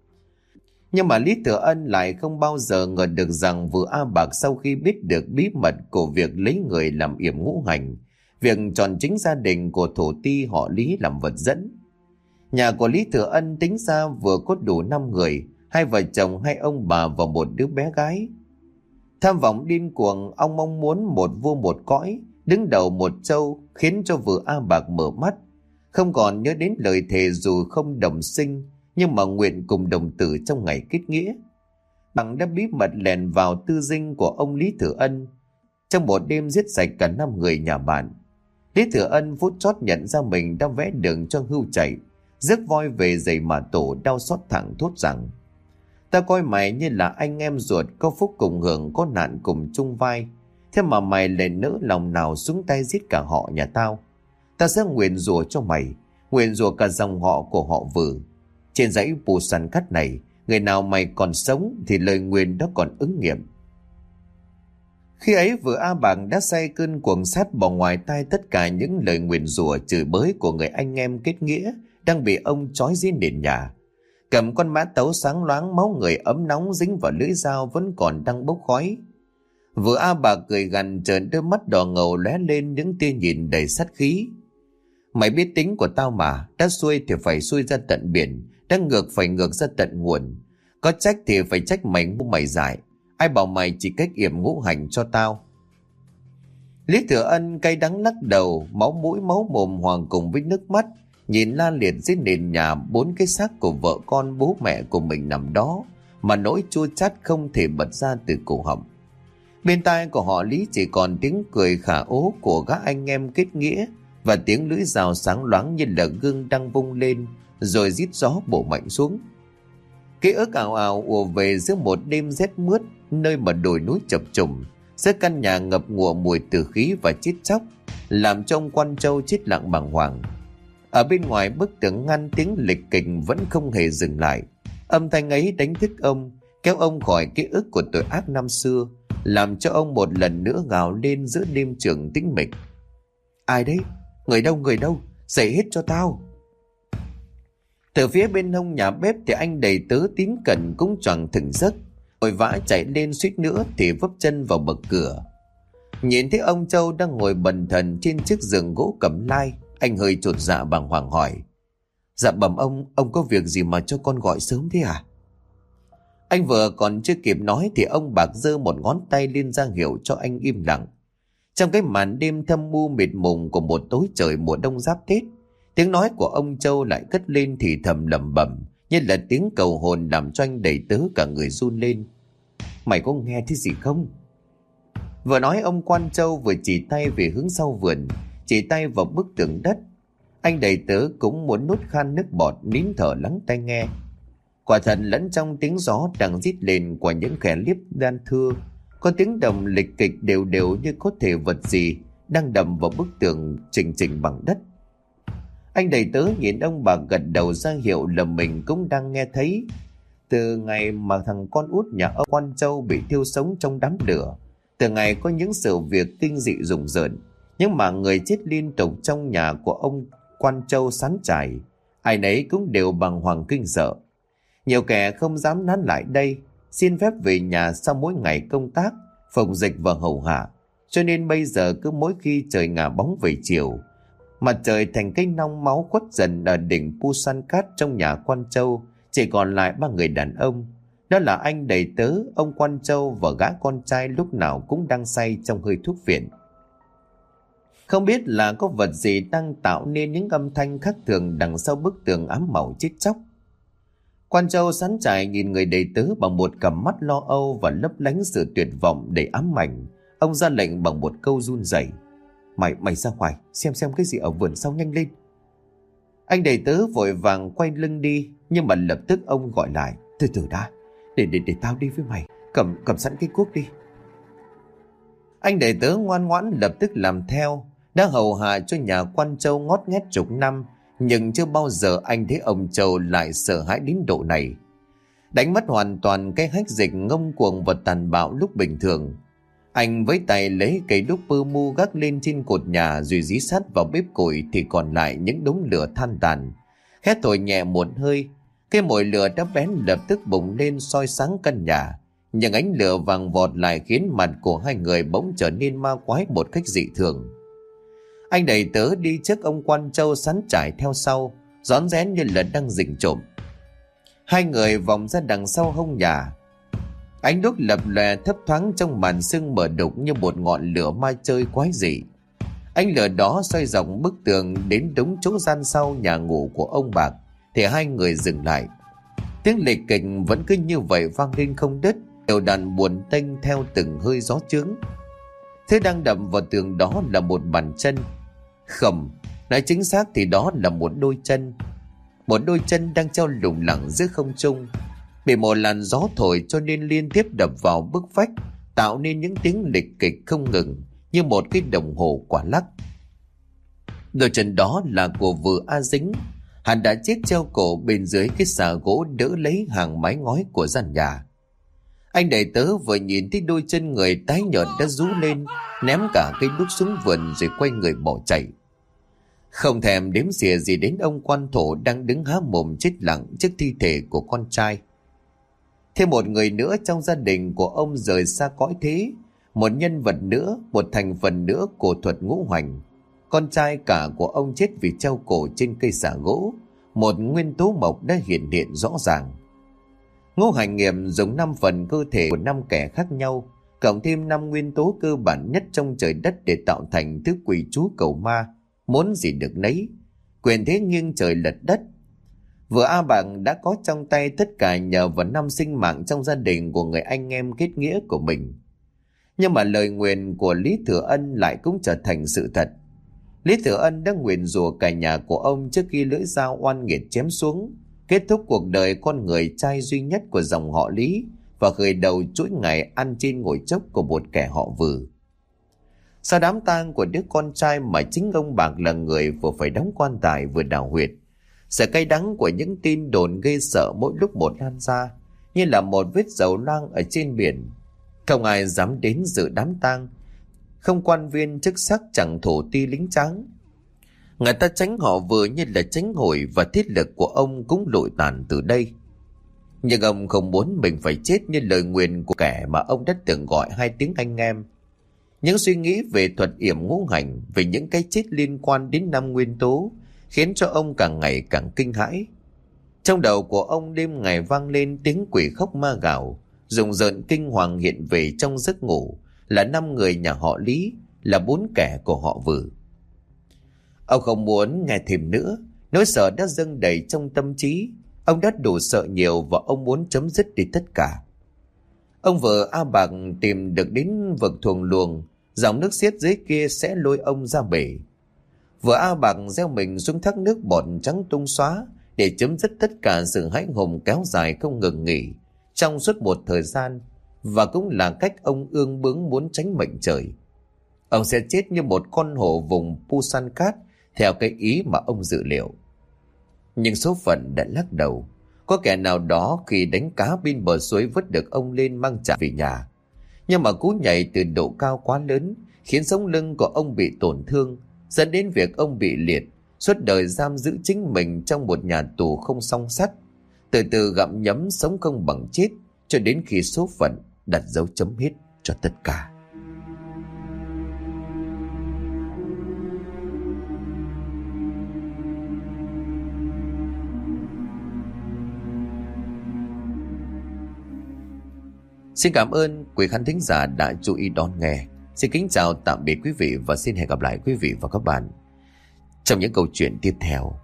Nhưng mà Lý Thừa Ân lại không bao giờ ngờ được rằng vua A Bạc sau khi biết được bí mật của việc lấy người làm yểm ngũ hành, việc chọn chính gia đình của thổ ti họ Lý làm vật dẫn. Nhà của Lý Thừa Ân tính ra vừa có đủ năm người, hai vợ chồng, hai ông bà và một đứa bé gái. Tham vọng điên cuồng, ông mong muốn một vua một cõi, đứng đầu một châu, khiến cho vua A Bạc mở mắt, không còn nhớ đến lời thề dù không đồng sinh, nhưng mà nguyện cùng đồng tử trong ngày kết nghĩa. Bằng đã bí mật lèn vào tư dinh của ông Lý Thừa Ân, trong một đêm giết sạch cả năm người nhà bạn. Lý Thừa Ân phút chót nhận ra mình đang vẽ đường cho hươu chạy, rước voi về giày mà tổ, đau xót thẳng thốt rằng: ta coi mày như là anh em ruột, có phúc cùng hưởng, có nạn cùng chung vai, thế mà mày lại nỡ lòng nào xuống tay giết cả họ nhà tao. Ta sẽ nguyền rủa cho mày, nguyền rủa cả dòng họ của họ Vừ. Trên dãy Pù Sàn Cắt này, người nào mày còn sống thì lời nguyền đó còn ứng nghiệm. Khi ấy vừa A Bạc đã say cơn cuồng sát bỏ ngoài tai tất cả những lời nguyền rủa chửi bới của người anh em kết nghĩa đang bị ông trói dưới nền nhà. cầm con mã tấu sáng loáng, máu người ấm nóng dính vào lưỡi dao vẫn còn đang bốc khói. Vừa A Bà cười gằn, trợn đôi mắt đỏ ngầu lóe lên những tia nhìn đầy sát khí. Mày biết tính của tao mà, đã xuôi thì phải xuôi ra tận biển, đã ngược phải ngược ra tận nguồn. Có trách thì phải trách mày ngu mày dại, ai bảo mày chỉ cách yểm ngũ hành cho tao. Lý Thừa Ân cay đắng lắc đầu, máu mũi máu mồm hoàng cùng với nước mắt, nhìn la liệt dưới nền nhà bốn cái xác của vợ con bố mẹ của mình nằm đó, mà nỗi chua chát không thể bật ra từ cổ họng. Bên tai của họ Lý chỉ còn tiếng cười khả ố của các anh em kết nghĩa và tiếng lưỡi dao sáng loáng như là gương đang vung lên rồi rít gió bổ mạnh xuống. Ký ức ảo ảo ùa về giữa một đêm rét mướt, nơi mà đồi núi chập trùng, giữa căn nhà ngập ngụa mùi tử khí và chết chóc, làm cho ông Quan Châu chết lặng bàng hoàng. Ở bên ngoài bức tường ngăn tiếng lịch kịch vẫn không hề dừng lại. Âm thanh ấy đánh thức ông, kéo ông khỏi ký ức của tội ác năm xưa, làm cho ông một lần nữa gào lên giữa đêm trường tĩnh mịch. Ai đấy? Người đâu? Người đâu? Dậy hết cho tao! Từ phía bên hông nhà bếp thì anh đầy tớ Tín Cẩn cũng choàng tỉnh giấc, vội vã chạy lên, suýt nữa thì vấp chân vào bậc cửa. Nhìn thấy ông Châu đang ngồi bần thần trên chiếc giường gỗ cẩm lai, anh hơi chột dạ bàng hoàng hỏi: Dạ bẩm ông, ông có việc gì mà cho con gọi sớm thế à? Anh vừa còn chưa kịp nói thì ông Bạc giơ một ngón tay lên ra hiệu cho anh im lặng. Trong cái màn đêm thâm u mịt mùng của một tối trời mùa đông giáp Tết, tiếng nói của ông Châu lại cất lên thì thầm lẩm bẩm, như là tiếng cầu hồn, làm cho anh đầy tớ cả người run lên. Mày có nghe thấy gì không? Vừa nói ông Quan Châu vừa chỉ tay về hướng sau vườn, chỉ tay vào bức tường đất. Anh đầy tớ cũng muốn nuốt khan nước bọt, nín thở lắng tai nghe. Quả thật lẫn trong tiếng gió đang rít lên qua những khe liếp đan thưa, có tiếng đồng lịch kịch đều đều như có thể vật gì đang đầm vào bức tường chỉnh chỉnh bằng đất. Anh đầy tớ nhìn ông bà gật đầu ra hiệu là mình cũng đang nghe thấy. Từ ngày mà thằng con út nhà ông Quan Châu bị thiêu sống trong đám lửa, từ ngày có những sự việc kinh dị rùng rợn, nhưng mà người chết liên tục trong nhà của ông Quan Châu Sán Trải, ai nấy cũng đều bàng hoàng kinh sợ. Nhiều kẻ không dám nán lại đây, xin phép về nhà sau mỗi ngày công tác, phòng dịch và hầu hạ. Cho nên bây giờ cứ mỗi khi trời ngả bóng về chiều, mặt trời thành cái nong máu khuất dần ở đỉnh Pusan Cát trong nhà Quan Châu, chỉ còn lại ba người đàn ông. Đó là anh đầy tớ, ông Quan Châu và gã con trai lúc nào cũng đang say trong hơi thuốc phiện. Không biết là có vật gì đang tạo nên những âm thanh khác thường đằng sau bức tường ám màu chết chóc. Quan Châu Sán Trải nhìn người đầy tớ bằng một cặp mắt lo âu và lấp lánh sự tuyệt vọng đầy ám ảnh. Ông ra lệnh bằng một câu run rẩy: Mày, mày ra ngoài, xem xem cái gì ở vườn sau, nhanh lên. Anh đầy tớ vội vàng quay lưng đi, nhưng mà lập tức ông gọi lại: Từ từ đã, để, để, để tao đi với mày, cầm, cầm sẵn cái cuốc đi. Anh đầy tớ ngoan ngoãn lập tức làm theo, đã hầu hạ cho nhà Quan Châu ngót nghét chục năm, nhưng chưa bao giờ anh thấy ông Châu lại sợ hãi đến độ này. Đánh mất hoàn toàn cái hách dịch ngông cuồng và tàn bạo lúc bình thường. Anh với tay lấy cây đúc pơ mu gác lên trên cột nhà rồi dí sát vào bếp củi thì còn lại những đống lửa than tàn. Khẽ thổi nhẹ một hơi, cái mồi lửa đã bén lập tức bùng lên soi sáng căn nhà. Nhưng ánh lửa vàng vọt lại khiến mặt của hai người bỗng trở nên ma quái một cách dị thường. Anh đầy tớ đi trước ông Quan Châu Sán Trải theo sau, rón rén như là đang rình trộm. Hai người vòng ra đằng sau hông nhà. Ánh đuốc lập lòe thấp thoáng trong màn sương mờ đục như một ngọn lửa ma chơi quái dị. Ánh lửa đó xoay dọc bức tường đến đúng chỗ gian sau nhà ngủ của ông Bạc thì hai người dừng lại. Tiếng lệch kịch vẫn cứ như vậy vang lên không đứt, đều đặn buồn tênh theo từng hơi gió chướng. Thứ đang đập vào tường đó là một bàn chân. Không, nói chính xác thì đó là một đôi chân. Một đôi chân đang treo lủng lẳng giữa không trung, bị một làn gió thổi cho nên liên tiếp đập vào bức vách, tạo nên những tiếng lịch kịch không ngừng như một cái đồng hồ quả lắc. Đôi chân đó là của vợ A Dính, hắn đã chết treo cổ bên dưới cái xà gỗ đỡ lấy hàng mái ngói của gian nhà. Anh đầy tớ vừa nhìn thấy đôi chân người tái nhợt đã rú lên, ném cả cây đúc xuống vườn rồi quay người bỏ chạy. Không thèm đếm xỉa gì đến ông quan thổ đang đứng há mồm chết lặng trước thi thể của con trai. Thêm một người nữa trong gia đình của ông rời xa cõi thế, một nhân vật nữa, một thành phần nữa của thuật ngũ hoành. Con trai cả của ông chết vì treo cổ trên cây xả gỗ, một nguyên tố mộc đã hiện hiện rõ ràng. Ngũ hành nghiệm dùng năm phần cơ thể của năm kẻ khác nhau, cộng thêm năm nguyên tố cơ bản nhất trong trời đất để tạo thành thứ quỷ chú cầu ma, muốn gì được nấy, quyền thế nghiêng trời lật đất. Vừa A Bàng đã có trong tay tất cả nhờ vào năm sinh mạng trong gia đình của người anh em kết nghĩa của mình. Nhưng mà lời nguyền của Lý Thừa Ân lại cũng trở thành sự thật. Lý Thừa Ân đã nguyền rủa cả nhà của ông trước khi lưỡi dao oan nghiệt chém xuống, kết thúc cuộc đời con người trai duy nhất của dòng họ Lý và khởi đầu chuỗi ngày ăn trên ngồi chốc của một kẻ họ Vừ. Sau đám tang của đứa con trai mà chính ông Bạc là người vừa phải đóng quan tài vừa đào huyệt, sự cay đắng của những tin đồn gây sợ mỗi lúc một lan ra, như là một vết dầu loang ở trên biển. Không ai dám đến dự đám tang, không quan viên chức sắc chẳng thổ ti lính tráng. Người ta tránh họ vừa như là tránh hổi, và thiết lực của ông cũng lụi tàn từ đây. Nhưng ông không muốn mình phải chết như lời nguyền của kẻ mà ông đã từng gọi hai tiếng anh em. Những suy nghĩ về thuật yểm ngũ hành, về những cái chết liên quan đến năm nguyên tố, khiến cho ông càng ngày càng kinh hãi. Trong đầu của ông đêm ngày vang lên tiếng quỷ khóc ma gào, rùng rợn kinh hoàng hiện về trong giấc ngủ, là năm người nhà họ Lý, là bốn kẻ của họ Vừ. Ông không muốn nghe thêm nữa, nỗi sợ đã dâng đầy trong tâm trí. Ông đã đủ sợ nhiều và ông muốn chấm dứt đi tất cả. Ông vợ A Bạc tìm được đến vực thuồng luồng, dòng nước xiết dưới kia sẽ lôi ông ra bể. Vợ A Bạc gieo mình xuống thác nước bọt trắng tung xóa để chấm dứt tất cả sự hãi hùng kéo dài không ngừng nghỉ trong suốt một thời gian, và cũng là cách ông ương bướng muốn tránh mệnh trời. Ông sẽ chết như một con hổ vùng Pusan Cát theo cái ý mà ông dự liệu. Nhưng số phận đã lắc đầu. Có kẻ nào đó khi đánh cá bên bờ suối vớt được ông lên mang trả về nhà. Nhưng mà cú nhảy từ độ cao quá lớn khiến sống lưng của ông bị tổn thương, dẫn đến việc ông bị liệt, suốt đời giam giữ chính mình trong một nhà tù không song sắt, từ từ gặm nhấm sống không bằng chết, cho đến khi số phận đặt dấu chấm hết cho tất cả. Xin cảm ơn quý khán thính giả đã chú ý đón nghe. Xin kính chào tạm biệt quý vị và xin hẹn gặp lại quý vị và các bạn trong những câu chuyện tiếp theo.